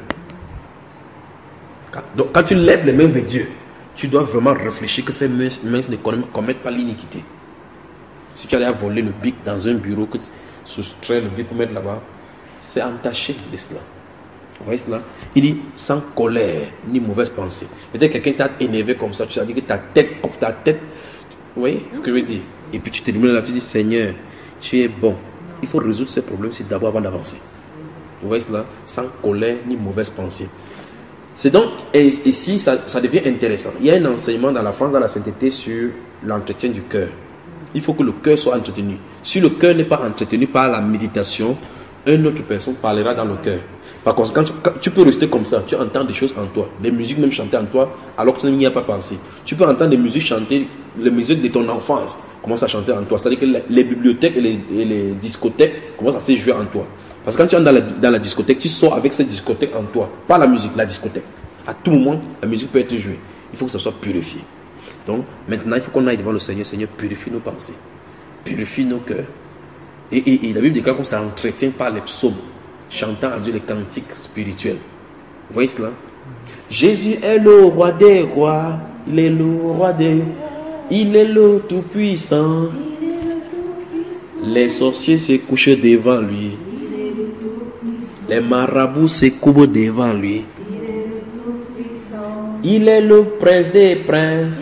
Donc, quand tu lèves les mains vers Dieu, tu dois vraiment réfléchir que ces mains ne commettent pas l'iniquité. Si tu allais à voler le bic dans un bureau, que tu soustrais le bic pour mettre là-bas, c'est entaché de cela. Vous voyez cela? Il dit sans colère ni mauvaise pensée. Peut-être quelqu'un t'a énervé comme ça, tu as dit que ta tête, vous voyez ce que je veux dire? Et puis tu te demandes là, tu dis Seigneur, tu es bon. Il faut résoudre ces problèmes d'abord avant d'avancer. Vous voyez cela? Sans colère ni mauvaise pensée. C'est donc, et ici, ça devient intéressant. Il y a un enseignement dans la France, dans la sainteté, sur l'entretien du cœur. Il faut que le cœur soit entretenu. Si le cœur n'est pas entretenu par la méditation, une autre personne parlera dans le cœur. Par conséquent, tu peux rester comme ça, tu entends des choses en toi, des musiques même chantées en toi, alors que tu n'y as pas pensé. Tu peux entendre des musiques chantées, les musiques de ton enfance commencent à chanter en toi. C'est-à-dire que les bibliothèques et les discothèques commencent à se jouer en toi. Parce que quand tu entres dans la discothèque, tu sors avec cette discothèque en toi. Pas la musique, la discothèque. À tout moment, la musique peut être jouée. Il faut que ça soit purifié. Donc, maintenant, il faut qu'on aille devant le Seigneur. Seigneur, purifie nos pensées. Purifie nos cœurs. Et la Bible déclare qu'on s'entretient par les psaumes, chantant à Dieu les cantiques spirituels. Vous voyez cela? Jésus est le roi des rois. Il est le roi des... Il est le tout-puissant. Les sorciers se couchent devant lui. Les marabouts se courbent devant lui. Il est le prince des princes.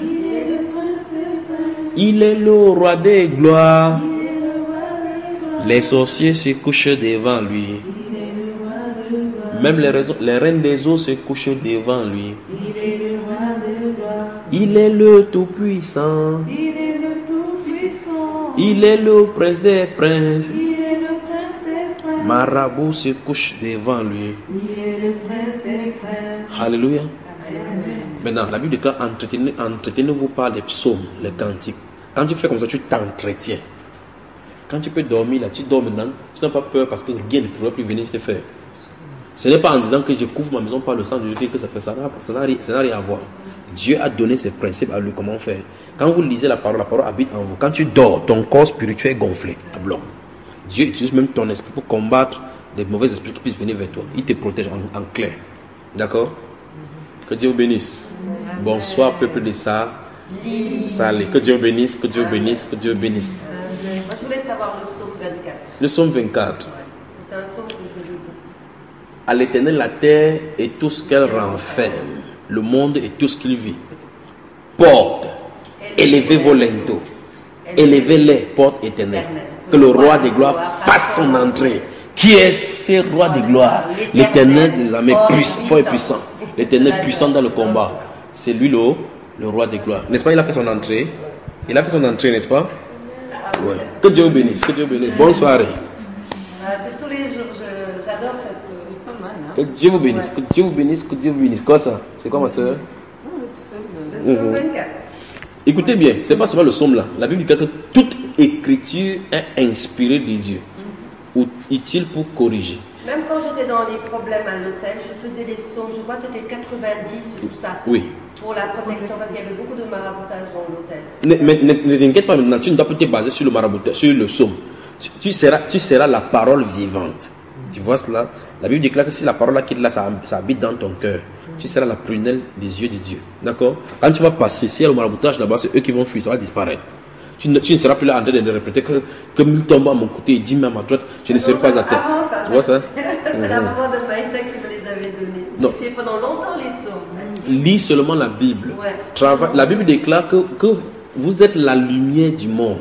Il est le roi des gloires. Les sorciers se couchent devant lui. Même les reines des eaux se couchent devant lui. Il est le tout-puissant. Il est le prince des princes. Marabout se couche devant lui. Alléluia. Maintenant, la Bible déclare entretenez-vous par les psaumes, les cantiques. Quand tu fais comme ça, tu t'entretiens. Quand tu peux dormir là, tu dors maintenant, tu n'as pas peur parce que rien ne pourra plus venir te faire. Ce n'est pas en disant que je couvre ma maison par le sang de Jésus que ça fait ça. Ça n'a rien à voir. Dieu a donné ses principes à lui, comment faire. Quand vous lisez la parole habite en vous. Quand tu dors, ton corps spirituel est gonflé, à bloc. Dieu utilise même ton esprit pour combattre les mauvais esprits qui puissent venir vers toi. Il te protège en clair. D'accord? Que Dieu vous bénisse. Bonsoir, peuple de Salé. Que Dieu vous bénisse, que Dieu vous bénisse, que Dieu vous bénisse. Moi, je voulais savoir le psaume 24. Le psaume 24. C'est un psaume que je lis beaucoup. À l'Éternel la terre et tout ce qu'elle renferme, le monde et tout ce qu'il vit. Porte, élevez vos linteaux, élevez les portes éternelles. Que le roi des gloires fasse son entrée. Qui est ce roi des gloires? L'Éternel des armées, fort et puissant. L'Éternel puissant dans le combat. C'est lui le roi des gloires. N'est-ce pas? Il a fait son entrée. Il a fait son entrée, n'est-ce pas? Ouais. Que Dieu vous bénisse. Que Dieu vous bénisse. Bonne soirée. Tous les jours, j'adore cette. Que Dieu vous bénisse. Que Dieu vous bénisse. Que Dieu vous bénisse. Quoi ça? C'est quoi ma soeur? Le psaume 24. Écoutez bien, c'est pas seulement le psaume là. La Bible dit que toute écriture est inspirée de Dieu ou utile pour corriger. Même quand j'étais dans les problèmes à l'hôtel, je faisais les psaumes, je crois que c'était 90 ou tout ça. Oui. Pour la protection, parce qu'il y avait beaucoup de maraboutage dans l'hôtel. Ne t'inquiète pas maintenant, tu ne dois pas te baser sur le maraboutage, sur le psaume. Tu seras la parole vivante. Tu vois cela? La Bible déclare que si la parole là quitte là, ça habite dans ton cœur. Tu seras la prunelle des yeux de Dieu. D'accord? Quand tu vas passer, s'il y a le maraboutage là-bas, c'est eux qui vont fuir, ça va disparaître. Tu ne seras plus là en train de répéter que 1000 tombent à mon côté et 10 000 à ma droite, je ne serai pas à terre. Tu vois ça? C'est la maman de Maïssa qui me les avait donnés. J'ai fait pendant longtemps les psaumes. Lis seulement la Bible. Ouais. La Bible déclare que vous êtes la lumière du monde.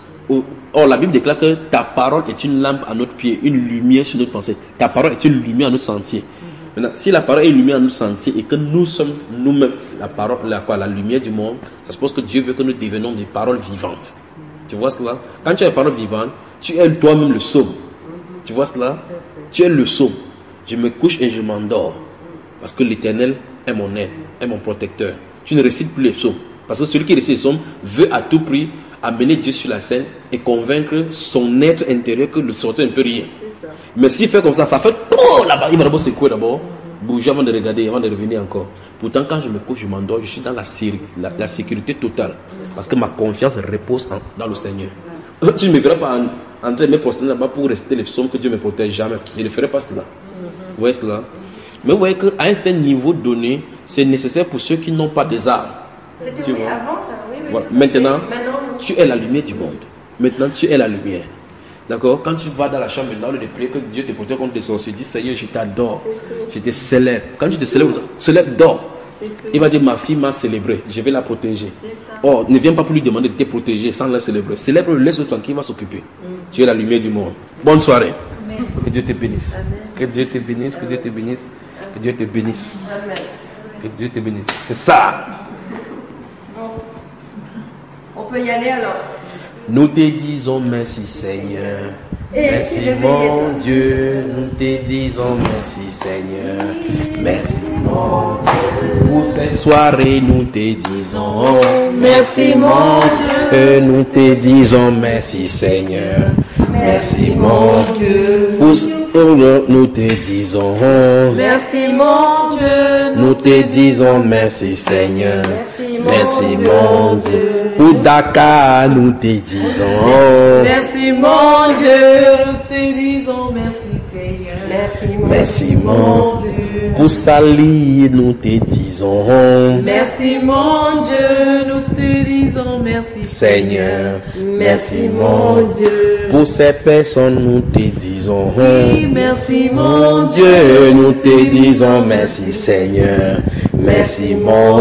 Or, la Bible déclare que ta parole est une lampe à notre pied, une lumière sur notre pensée. Ta parole est une lumière à notre sentier. Maintenant, si la parole est une lumière à notre sentier et que nous sommes nous-mêmes la lumière du monde, ça suppose que Dieu veut que nous devenions des paroles vivantes. Tu vois cela? Quand tu as une parole vivante, tu es toi-même le psaume. Tu vois cela? Tu es le psaume. Je me couche et je m'endors. Parce que l'Éternel est mon aide, est mon protecteur. Tu ne récites plus les psaumes. Parce que celui qui récite les psaumes veut à tout prix amener Dieu sur la scène et convaincre son être intérieur que le sortir ne peut rien. Mais s'il fait comme ça, ça fait oh là-bas, il va d'abord secouer d'abord, bouger avant de regarder, avant de revenir encore. Pourtant, quand je me couche, je m'endors, je suis dans la sécurité totale. Parce que ma confiance repose dans le Seigneur. Tu ne me verras pas en train de me prosterner là-bas pour rester les psaumes que Dieu me protège jamais. Je ne ferai pas cela. Vous voyez cela? Mais vous voyez qu'à un certain niveau donné, c'est nécessaire pour ceux qui n'ont pas des armes. C'était avant ça, oui. Voilà. Maintenant, tu es la lumière du monde. Maintenant, tu es la lumière. D'accord? Quand tu vas dans la chambre, dans le prier que Dieu te protège contre les sorciers, dis Seigneur, je t'adore, je te célèbre. Quand tu te célèbres, dors. Il va dire ma fille m'a célébré, je vais la protéger. Oh, ne viens pas pour lui demander de te protéger sans la célébrer. Célèbre-le, laisse-le tranquille, il va s'occuper. Tu es la lumière du monde. Bonne soirée. Amen. Que Dieu te bénisse. Amen. Que Dieu te bénisse, que Dieu te bénisse, que Dieu te bénisse. Amen. Que Dieu te bénisse. C'est ça. On peut y aller alors. Nous te disons merci Seigneur. Merci mon Dieu. Nous te disons merci Seigneur. Merci mon Dieu. Pour cette soirée nous te disons merci mon Dieu. Nous te disons merci Seigneur. Merci mon Dieu. Pour nous te disons merci mon Dieu. Nous te disons merci Seigneur. Merci mon Dieu. Pour Dakar, nous te disons merci mon Dieu. Nous te disons merci Seigneur. Merci mon Dieu. Pour Sali, nous te disons merci mon Dieu. Nous te disons merci Seigneur. Merci mon Dieu. Pour ces personnes, nous te disons merci mon Dieu. Nous te disons merci Seigneur. Merci mon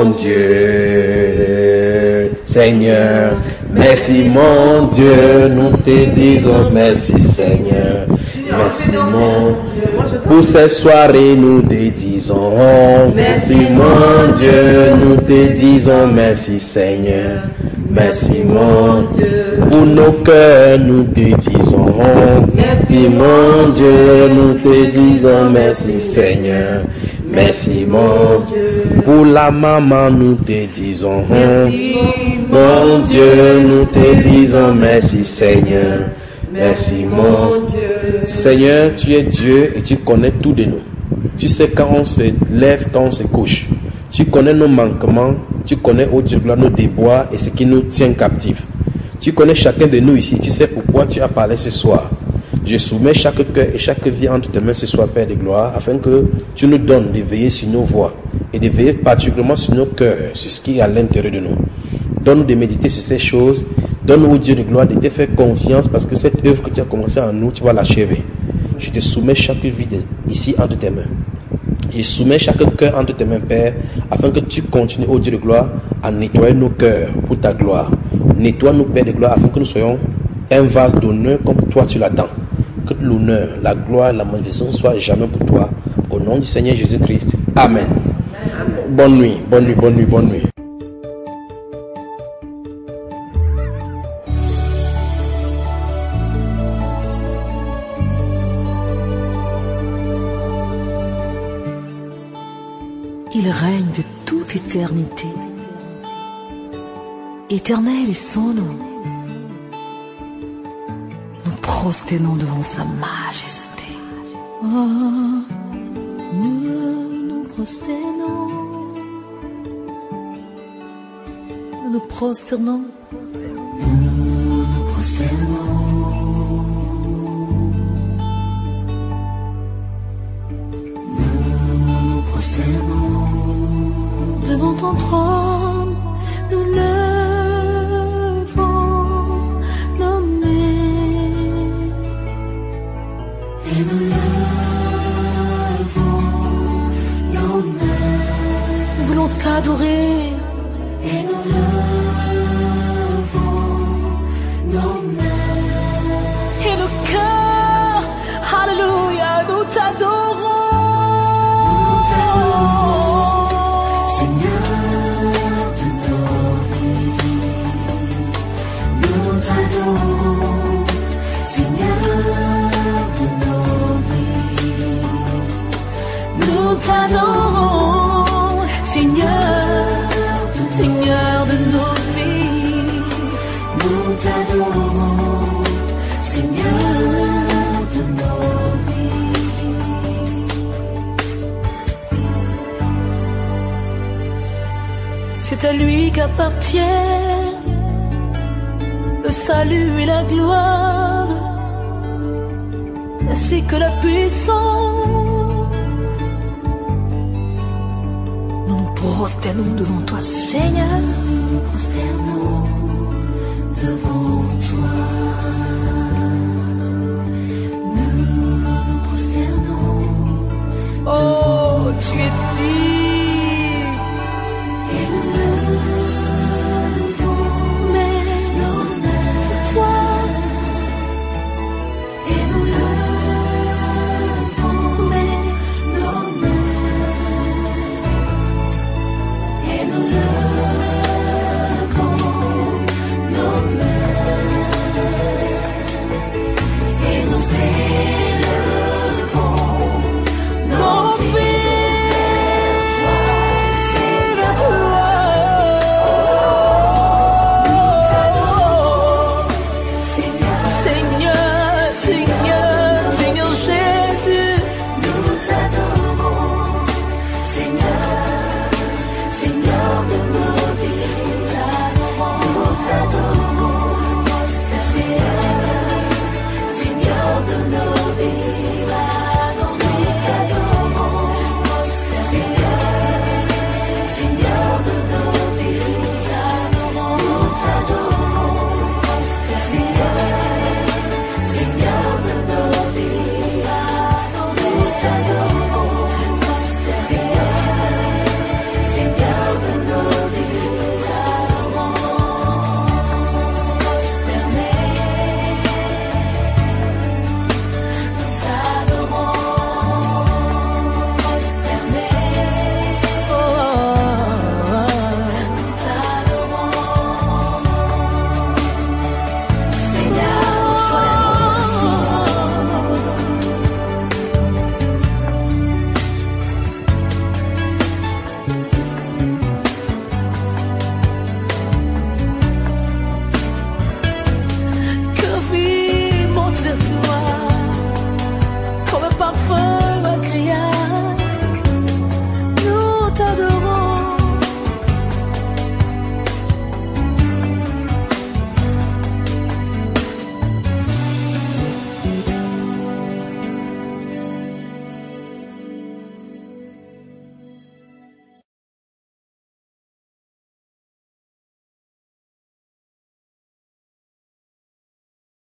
Dieu, Seigneur. Merci mon Dieu, nous te disons merci Seigneur. Merci mon Dieu. Pour cette soirée, nous te disons merci mon Dieu. Nous te disons merci Seigneur. Merci mon Dieu. Pour nos cœurs, nous te disons merci mon Dieu. Nous te disons merci Seigneur. Merci mon Dieu. Pour la maman, nous te disons mon Dieu. Nous te disons merci Seigneur. Merci mon Dieu. Seigneur, tu es Dieu et tu connais tout de nous. Tu sais quand on se lève, quand on se couche. Tu connais nos manquements, tu connais, ô Dieu de gloire, nos déboires et ce qui nous tient captifs. Tu connais chacun de nous ici, tu sais pourquoi tu as parlé ce soir. Je soumets chaque cœur et chaque vie entre tes mains ce soir, Père de gloire, afin que tu nous donnes de veiller sur nos voix et de veiller particulièrement sur nos cœurs, sur ce qui est à l'intérieur de nous. Donne-nous de méditer sur ces choses. Donne-nous, ô Dieu de gloire, de te faire confiance parce que cette œuvre que tu as commencé en nous, tu vas l'achever. Je te soumets chaque vie ici entre tes mains. Je soumets chaque cœur entre tes mains, Père, afin que tu continues, ô Dieu de gloire, à nettoyer nos cœurs pour ta gloire. Nettoie-nous, Père de gloire, afin que nous soyons un vase d'honneur comme toi tu l'attends. Que l'honneur, la gloire, la magnificence soient jamais pour toi. Au nom du Seigneur Jésus-Christ. Amen. Amen. Bonne nuit, bonne nuit, bonne nuit, bonne nuit. Il règne de toute éternité. Éternel est son nom. Nous prosternons devant sa majesté. Oh, nous nous prosternons. Nous nous prosternons. Nous nous prosternons. Devant ton trône, nous levons nos mains. Et nous levons nos mains. Nous voulons t'adorer. Et nous levons nos mains. Et nos cœurs, alléluia, nous t'adorons. Nous t'adorons, Seigneur, Seigneur de nos vies. Nous t'adorons, Seigneur de nos vies. C'est à lui qu'appartient le salut et la gloire, ainsi que la puissance. Prosternons devant toi, Seigneur. Nous prosternons devant toi. Nous prosternons. Oh, tu es digne.